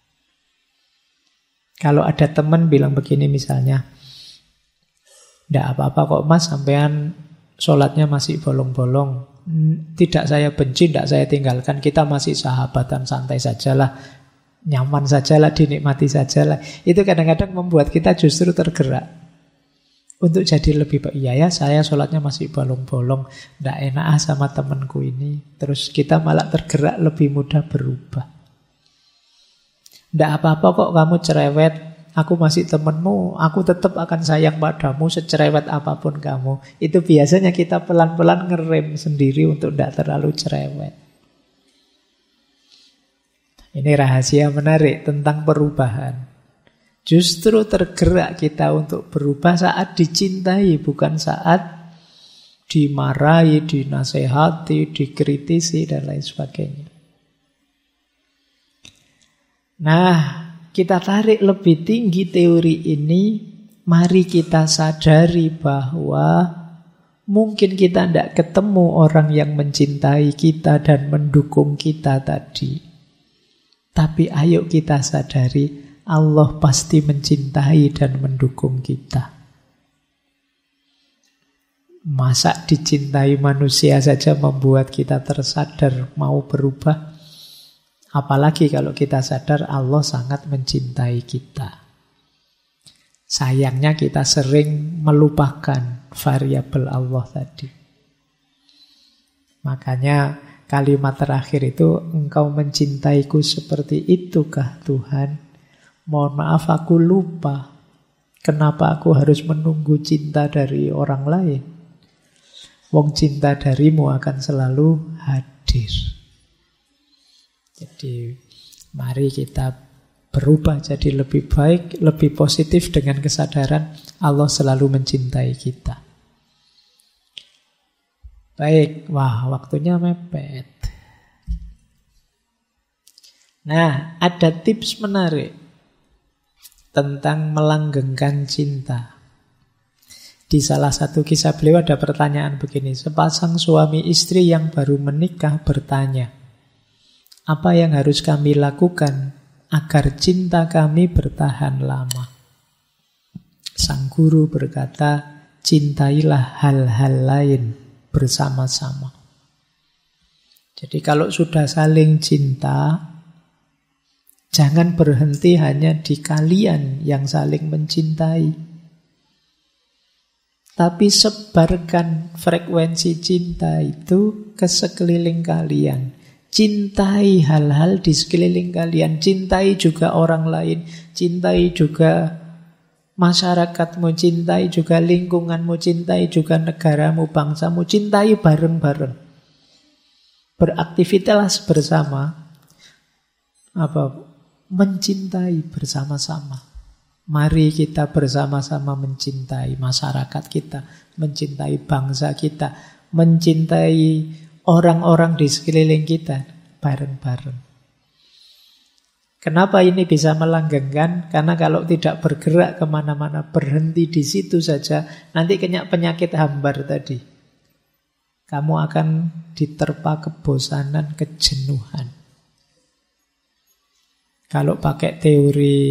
Kalau ada teman bilang begini misalnya, tidak apa-apa kok mas, sampean sholatnya masih bolong-bolong. Tidak saya benci, tidak saya tinggalkan. Kita masih sahabatan, santai sajalah, nyaman sajalah, dinikmati sajalah. Itu kadang-kadang membuat kita justru tergerak untuk jadi lebih baik. Iya ya, saya sholatnya masih bolong-bolong, tidak enak sama temanku ini. Terus kita malah tergerak lebih mudah berubah. Tidak apa-apa kok kamu cerewet, aku masih temanmu, aku tetap akan sayang padamu secerewet apapun kamu. Itu biasanya kita pelan-pelan ngerem sendiri untuk tidak terlalu cerewet. Ini rahasia menarik tentang perubahan. Justru tergerak kita untuk berubah saat dicintai, bukan saat dimarahi, dinasehati, dikritisi, dan lain sebagainya. Nah, kita tarik lebih tinggi teori ini, mari kita sadari bahwa Mungkin kita tidak ketemu orang yang mencintai kita dan mendukung kita tadi. Tapi ayo kita sadari, Allah pasti mencintai dan mendukung kita. Masa dicintai manusia saja membuat kita tersadar mau berubah? Apalagi kalau kita sadar Allah sangat mencintai kita. Sayangnya kita sering melupakan variabel Allah tadi. Makanya kalimat terakhir itu, engkau mencintaiku seperti itukah Tuhan? Mohon maaf aku lupa. Kenapa aku harus menunggu cinta dari orang lain? Wong cinta darimu akan selalu hadir. Jadi mari kita berubah jadi lebih baik, lebih positif dengan kesadaran Allah selalu mencintai kita. Baik, wah waktunya mepet. Nah, ada tips menarik tentang melanggengkan cinta. Di salah satu kisah beliau ada pertanyaan begini, sepasang suami istri yang baru menikah bertanya, apa yang harus kami lakukan agar cinta kami bertahan lama? Sang guru berkata, cintailah hal-hal lain bersama-sama. Jadi kalau sudah saling cinta, jangan berhenti hanya di kalian yang saling mencintai. Tapi sebarkan frekuensi cinta itu ke sekeliling kalian. Cintai hal-hal di sekeliling kalian. Cintai juga orang lain. Cintai juga masyarakatmu. Cintai juga lingkunganmu. Cintai juga negaramu, bangsamu. Cintai bareng-bareng. Beraktivitas bersama. Mencintai bersama-sama. Mari kita bersama-sama mencintai masyarakat kita. Mencintai bangsa kita. Mencintai orang-orang di sekeliling kita bareng-bareng. Kenapa ini bisa melanggengkan? Karena kalau tidak bergerak kemana-mana, berhenti di situ saja, nanti kena penyakit hambar tadi. Kamu akan diterpa kebosanan, kejenuhan. Kalau pakai teori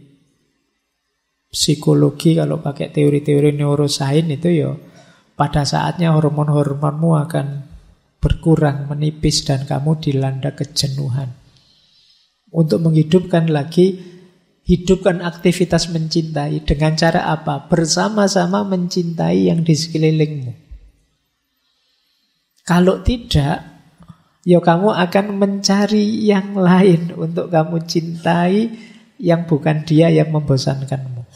psikologi, kalau pakai teori-teori neurosains itu ya, pada saatnya hormon-hormonmu akan berkurang, menipis, dan kamu dilanda kejenuhan. Untuk menghidupkan lagi, hidupkan aktivitas mencintai. Dengan cara apa? Bersama-sama mencintai yang di sekelilingmu. Kalau tidak, ya kamu akan mencari yang lain untuk kamu cintai, yang bukan dia yang membosankanmu.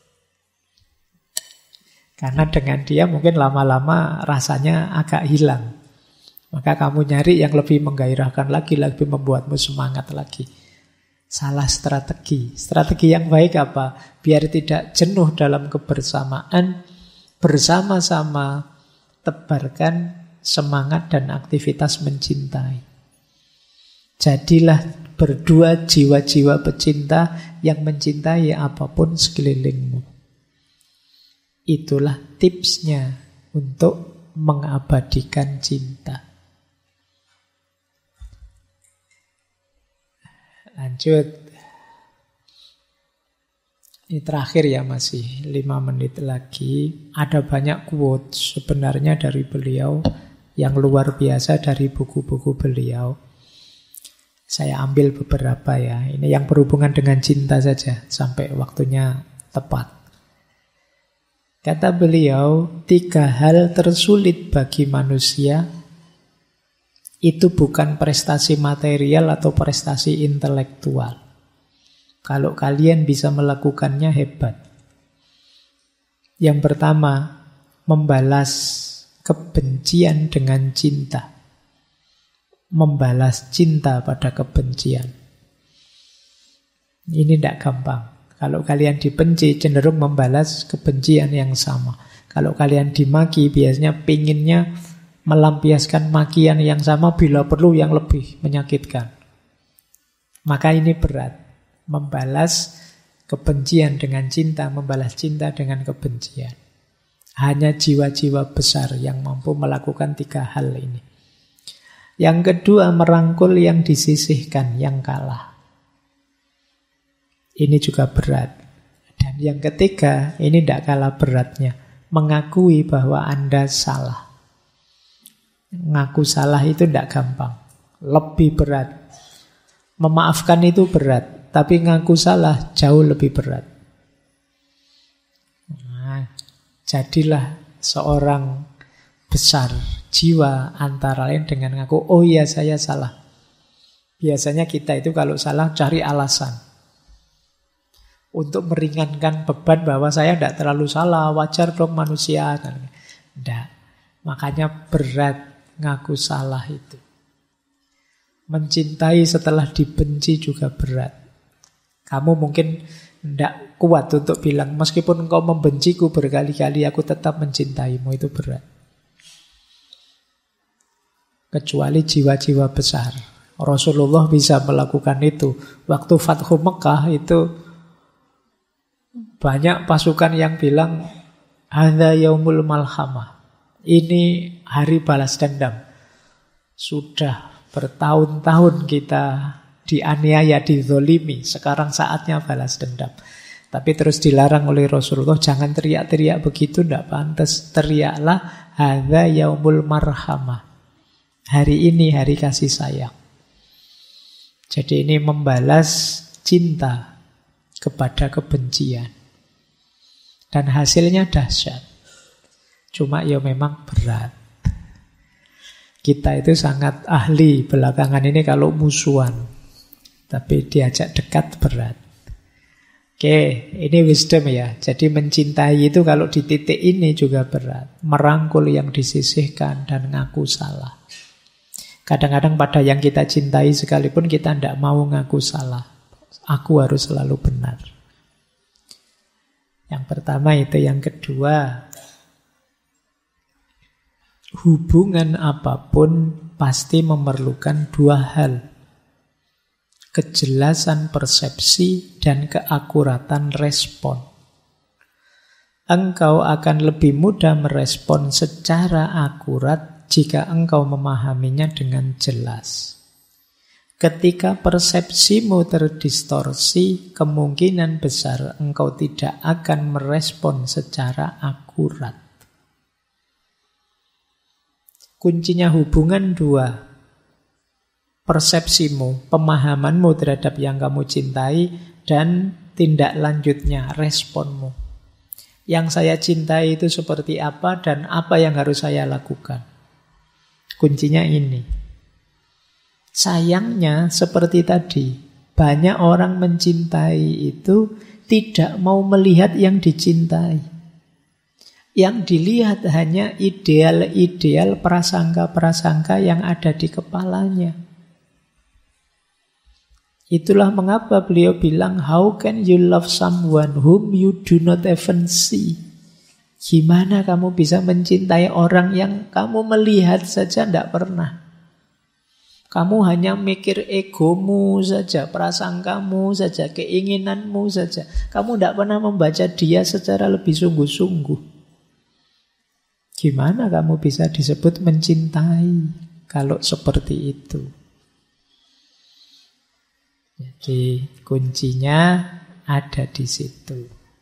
Karena dengan dia mungkin lama-lama rasanya agak hilang. Maka kamu nyari yang lebih menggairahkan lagi, lebih membuatmu semangat lagi. Salah strategi. Strategi yang baik apa? Biar tidak jenuh dalam kebersamaan, bersama-sama tebarkan semangat dan aktivitas mencintai. Jadilah berdua jiwa-jiwa pecinta yang mencintai apapun sekelilingmu. Itulah tipsnya untuk mengabadikan cinta. Lanjut. Ini terakhir ya, masih 5 menit lagi. Ada banyak quotes sebenarnya dari beliau yang luar biasa dari buku-buku beliau. Saya ambil beberapa ya. Ini yang berhubungan dengan cinta saja sampai waktunya tepat. Kata beliau, 3 hal tersulit bagi manusia itu bukan prestasi material atau prestasi intelektual. Kalau kalian bisa melakukannya, hebat. Yang pertama, membalas kebencian dengan cinta. Membalas cinta pada kebencian. Ini tidak gampang. Kalau kalian dibenci, cenderung membalas kebencian yang sama. Kalau kalian dimaki, biasanya pinginnya melampiaskan makian yang sama, bila perlu yang lebih menyakitkan. Maka ini berat. Membalas kebencian dengan cinta, membalas cinta dengan kebencian. Hanya jiwa-jiwa besar yang mampu melakukan 3 hal ini. Yang kedua, merangkul yang disisihkan, yang kalah. Ini juga berat. Dan yang ketiga, ini tidak kalah beratnya. Mengakui bahwa Anda salah. Ngaku salah itu tidak gampang. Lebih berat. Memaafkan itu berat. Tapi ngaku salah jauh lebih berat. Nah, jadilah seorang besar jiwa antara lain dengan ngaku, oh iya saya salah. Biasanya kita itu kalau salah cari alasan untuk meringankan beban bahwa saya tidak terlalu salah, wajar dong manusia. Tidak. Makanya berat ngaku salah itu. Mencintai setelah dibenci juga berat. Kamu mungkin tidak kuat untuk bilang, meskipun engkau membenciku berkali-kali, aku tetap mencintaimu. Itu berat. Kecuali jiwa-jiwa besar. Rasulullah bisa melakukan itu. Waktu Fathu Mekah itu banyak pasukan yang bilang, hadza yaumul malhamah. Ini hari balas dendam. Sudah bertahun-tahun kita dianiaya, dizolimi. Sekarang saatnya balas dendam. Tapi terus dilarang oleh Rasulullah, jangan teriak-teriak begitu, tidak pantas. Teriaklah, hadza yaumul marhamah. Hari ini hari kasih sayang. Jadi ini membalas cinta kepada kebencian. Dan hasilnya dahsyat. Cuma ya memang berat. Kita itu sangat ahli belakangan ini kalau musuhan. Tapi diajak dekat berat. Oke, ini wisdom ya. Jadi mencintai itu kalau di titik ini juga berat. Merangkul yang disisihkan dan ngaku salah. Kadang-kadang pada yang kita cintai sekalipun kita tidak mau ngaku salah. Aku harus selalu benar. Yang pertama itu. Yang kedua, hubungan apapun pasti memerlukan 2 hal. Kejelasan persepsi dan keakuratan respon. Engkau akan lebih mudah merespon secara akurat jika engkau memahaminya dengan jelas. Ketika persepsimu terdistorsi, kemungkinan besar engkau tidak akan merespon secara akurat. Kuncinya hubungan 2. Persepsimu, pemahamanmu terhadap yang kamu cintai, dan tindak lanjutnya, responmu. Yang saya cintai itu seperti apa dan apa yang harus saya lakukan. Kuncinya ini. Sayangnya seperti tadi, banyak orang mencintai itu tidak mau melihat yang dicintai. Yang dilihat hanya ideal-ideal, prasangka-prasangka yang ada di kepalanya. Itulah mengapa beliau bilang, how can you love someone whom you do not even see? Gimana kamu bisa mencintai orang yang kamu melihat saja tidak pernah? Kamu hanya mikir egomu saja, prasangkamu saja, keinginanmu saja. Kamu tidak pernah membaca dia secara lebih sungguh-sungguh. Gimana kamu bisa disebut mencintai kalau seperti itu? Jadi kuncinya ada di situ.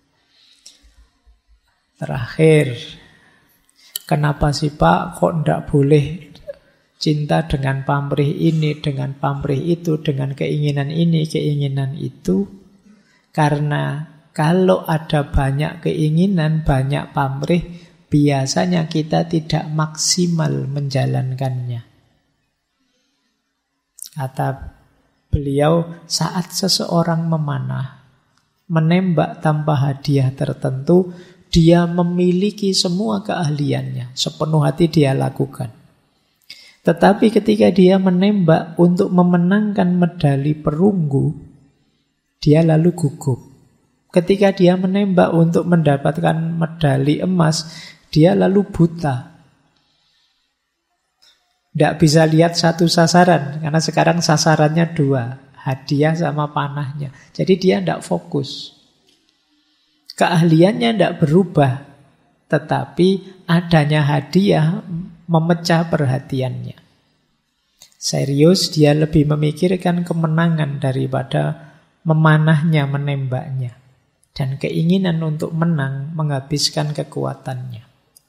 Terakhir, kenapa sih Pak kok tidak boleh cinta dengan pamrih ini, dengan pamrih itu, dengan keinginan ini, keinginan itu? Karena kalau ada banyak keinginan, banyak pamrih, biasanya kita tidak maksimal menjalankannya. Kata beliau, saat seseorang memanah, menembak tanpa hadiah tertentu, dia memiliki semua keahliannya, sepenuh hati dia lakukan. Tetapi ketika dia menembak untuk memenangkan medali perunggu, dia lalu gugup. Ketika dia menembak untuk mendapatkan medali emas, dia lalu buta. Tidak bisa lihat satu sasaran, karena sekarang sasarannya 2, hadiah sama panahnya. Jadi dia tidak fokus. Keahliannya tidak berubah, tetapi adanya hadiah memecah perhatiannya. Serius, dia lebih memikirkan kemenangan daripada memanahnya, menembaknya. Dan keinginan untuk menang menghabiskan kekuatannya.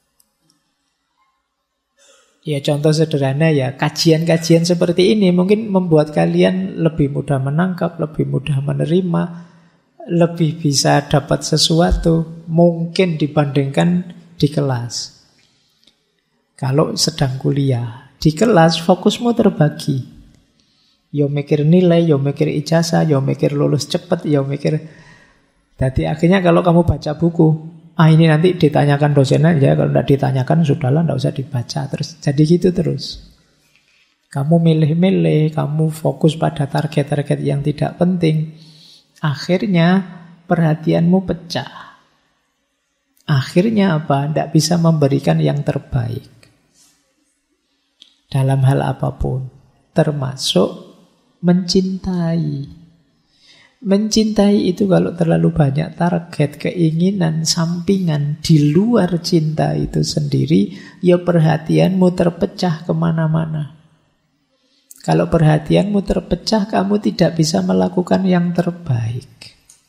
Ya contoh sederhana ya, kajian-kajian seperti ini mungkin membuat kalian lebih mudah menangkap, lebih mudah menerima, lebih bisa dapat sesuatu mungkin dibandingkan di kelas. Kalau sedang kuliah, di kelas fokusmu terbagi. Yo mikir nilai, yo mikir ijazah, yo mikir lulus cepat, yo mikir. Jadi akhirnya kalau kamu baca buku, ini nanti ditanyakan dosen aja, kalau tidak ditanyakan sudahlah, tidak usah dibaca terus. Jadi gitu terus. Kamu milih-milih, kamu fokus pada target-target yang tidak penting. Akhirnya perhatianmu pecah. Akhirnya apa? Tidak bisa memberikan yang terbaik. Dalam hal apapun. Termasuk mencintai. Mencintai itu kalau terlalu banyak target, keinginan, sampingan di luar cinta itu sendiri, ya perhatianmu terpecah kemana-mana. Kalau perhatianmu terpecah, kamu tidak bisa melakukan yang terbaik.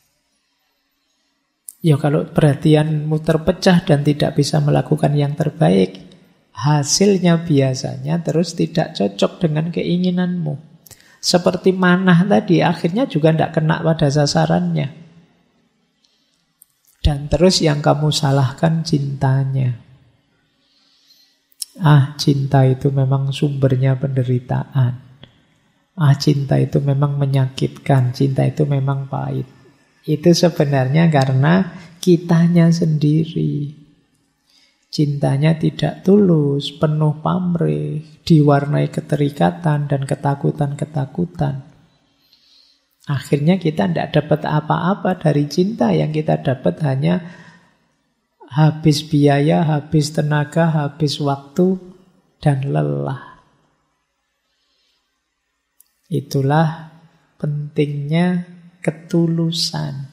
Ya kalau perhatianmu terpecah dan tidak bisa melakukan yang terbaik, hasilnya biasanya terus tidak cocok dengan keinginanmu. Seperti manah tadi, akhirnya juga tidak kena pada sasarannya. Dan terus yang kamu salahkan cintanya. Cinta itu memang sumbernya penderitaan. Cinta itu memang menyakitkan. Cinta itu memang pahit. Itu sebenarnya karena kitanya sendiri. Cintanya tidak tulus, penuh pamrih, diwarnai keterikatan dan ketakutan-ketakutan. Akhirnya kita tidak dapat apa-apa dari cinta. Yang kita dapat hanya habis biaya, habis tenaga, habis waktu, dan lelah. Itulah pentingnya ketulusan.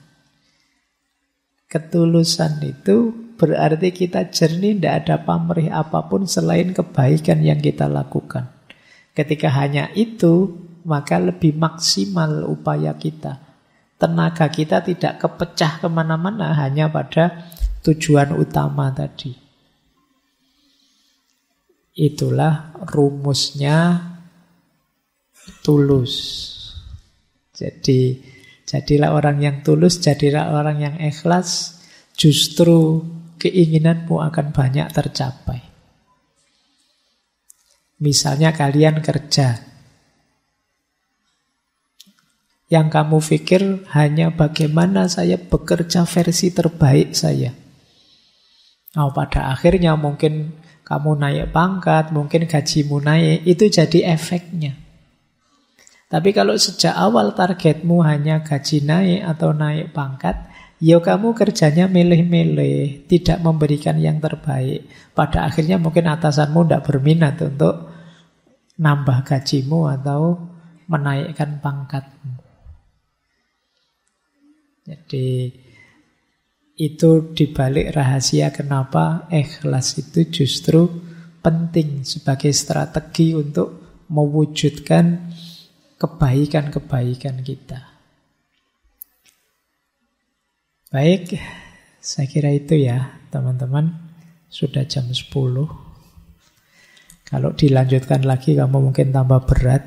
Ketulusan itu berarti kita jernih, tidak ada pamrih apapun selain kebaikan yang kita lakukan. Ketika hanya itu, maka lebih maksimal upaya kita. Tenaga kita tidak kepecah kemana-mana, hanya pada tujuan utama tadi. Itulah rumusnya tulus. Jadilah orang yang tulus, jadilah orang yang ikhlas, justru keinginanmu akan banyak tercapai. Misalnya kalian kerja. Yang kamu pikir hanya bagaimana saya bekerja versi terbaik saya. Pada akhirnya mungkin kamu naik pangkat, mungkin gajimu naik, itu jadi efeknya. Tapi kalau sejak awal targetmu hanya gaji naik atau naik pangkat, ya kamu kerjanya milih-milih, tidak memberikan yang terbaik. Pada akhirnya mungkin atasanmu tidak berminat untuk nambah gajimu atau menaikkan pangkatmu. Jadi itu dibalik rahasia kenapa ikhlas itu justru penting sebagai strategi untuk mewujudkan kebaikan-kebaikan kita. Baik, saya kira itu ya teman-teman. Sudah jam 10. Kalau dilanjutkan lagi kamu mungkin tambah berat.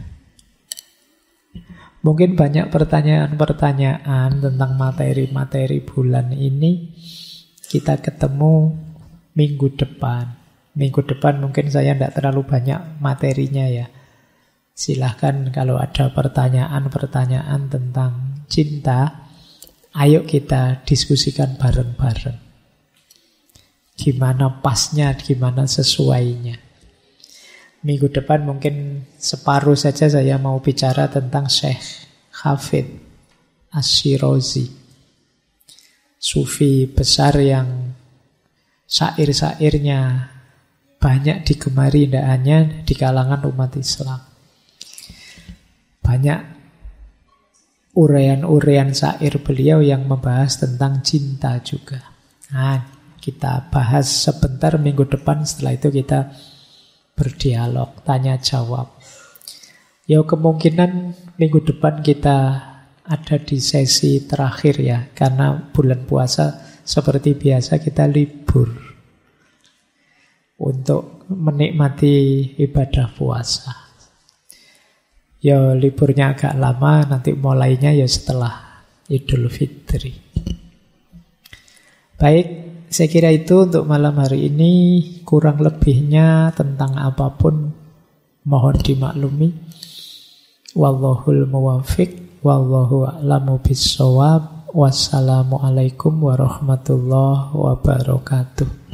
Mungkin banyak pertanyaan-pertanyaan tentang materi-materi bulan ini. Kita ketemu minggu depan. Minggu depan mungkin saya tidak terlalu banyak materinya ya. Silahkan kalau ada pertanyaan-pertanyaan tentang cinta, ayo kita diskusikan bareng-bareng. Gimana pasnya, gimana sesuainya. Minggu depan mungkin separuh saja saya mau bicara tentang Syekh Hafid Ash-Shirazi. Sufi besar yang syair-syairnya banyak digemari, tidak hanya di kalangan umat Islam. Banyak uraian-uraian syair beliau yang membahas tentang cinta juga. Kita bahas sebentar minggu depan, setelah itu kita berdialog, tanya jawab. Ya kemungkinan minggu depan kita ada di sesi terakhir ya, karena bulan puasa seperti biasa kita libur untuk menikmati ibadah puasa. Ya liburnya agak lama, nanti mulainya ya setelah Idul Fitri. Baik, saya kira itu untuk malam hari ini. Kurang lebihnya tentang apapun mohon dimaklumi. Wallahul muwaffiq, wallahu a'lamu bis-shawab. Wassalamualaikum warahmatullahi wabarakatuh.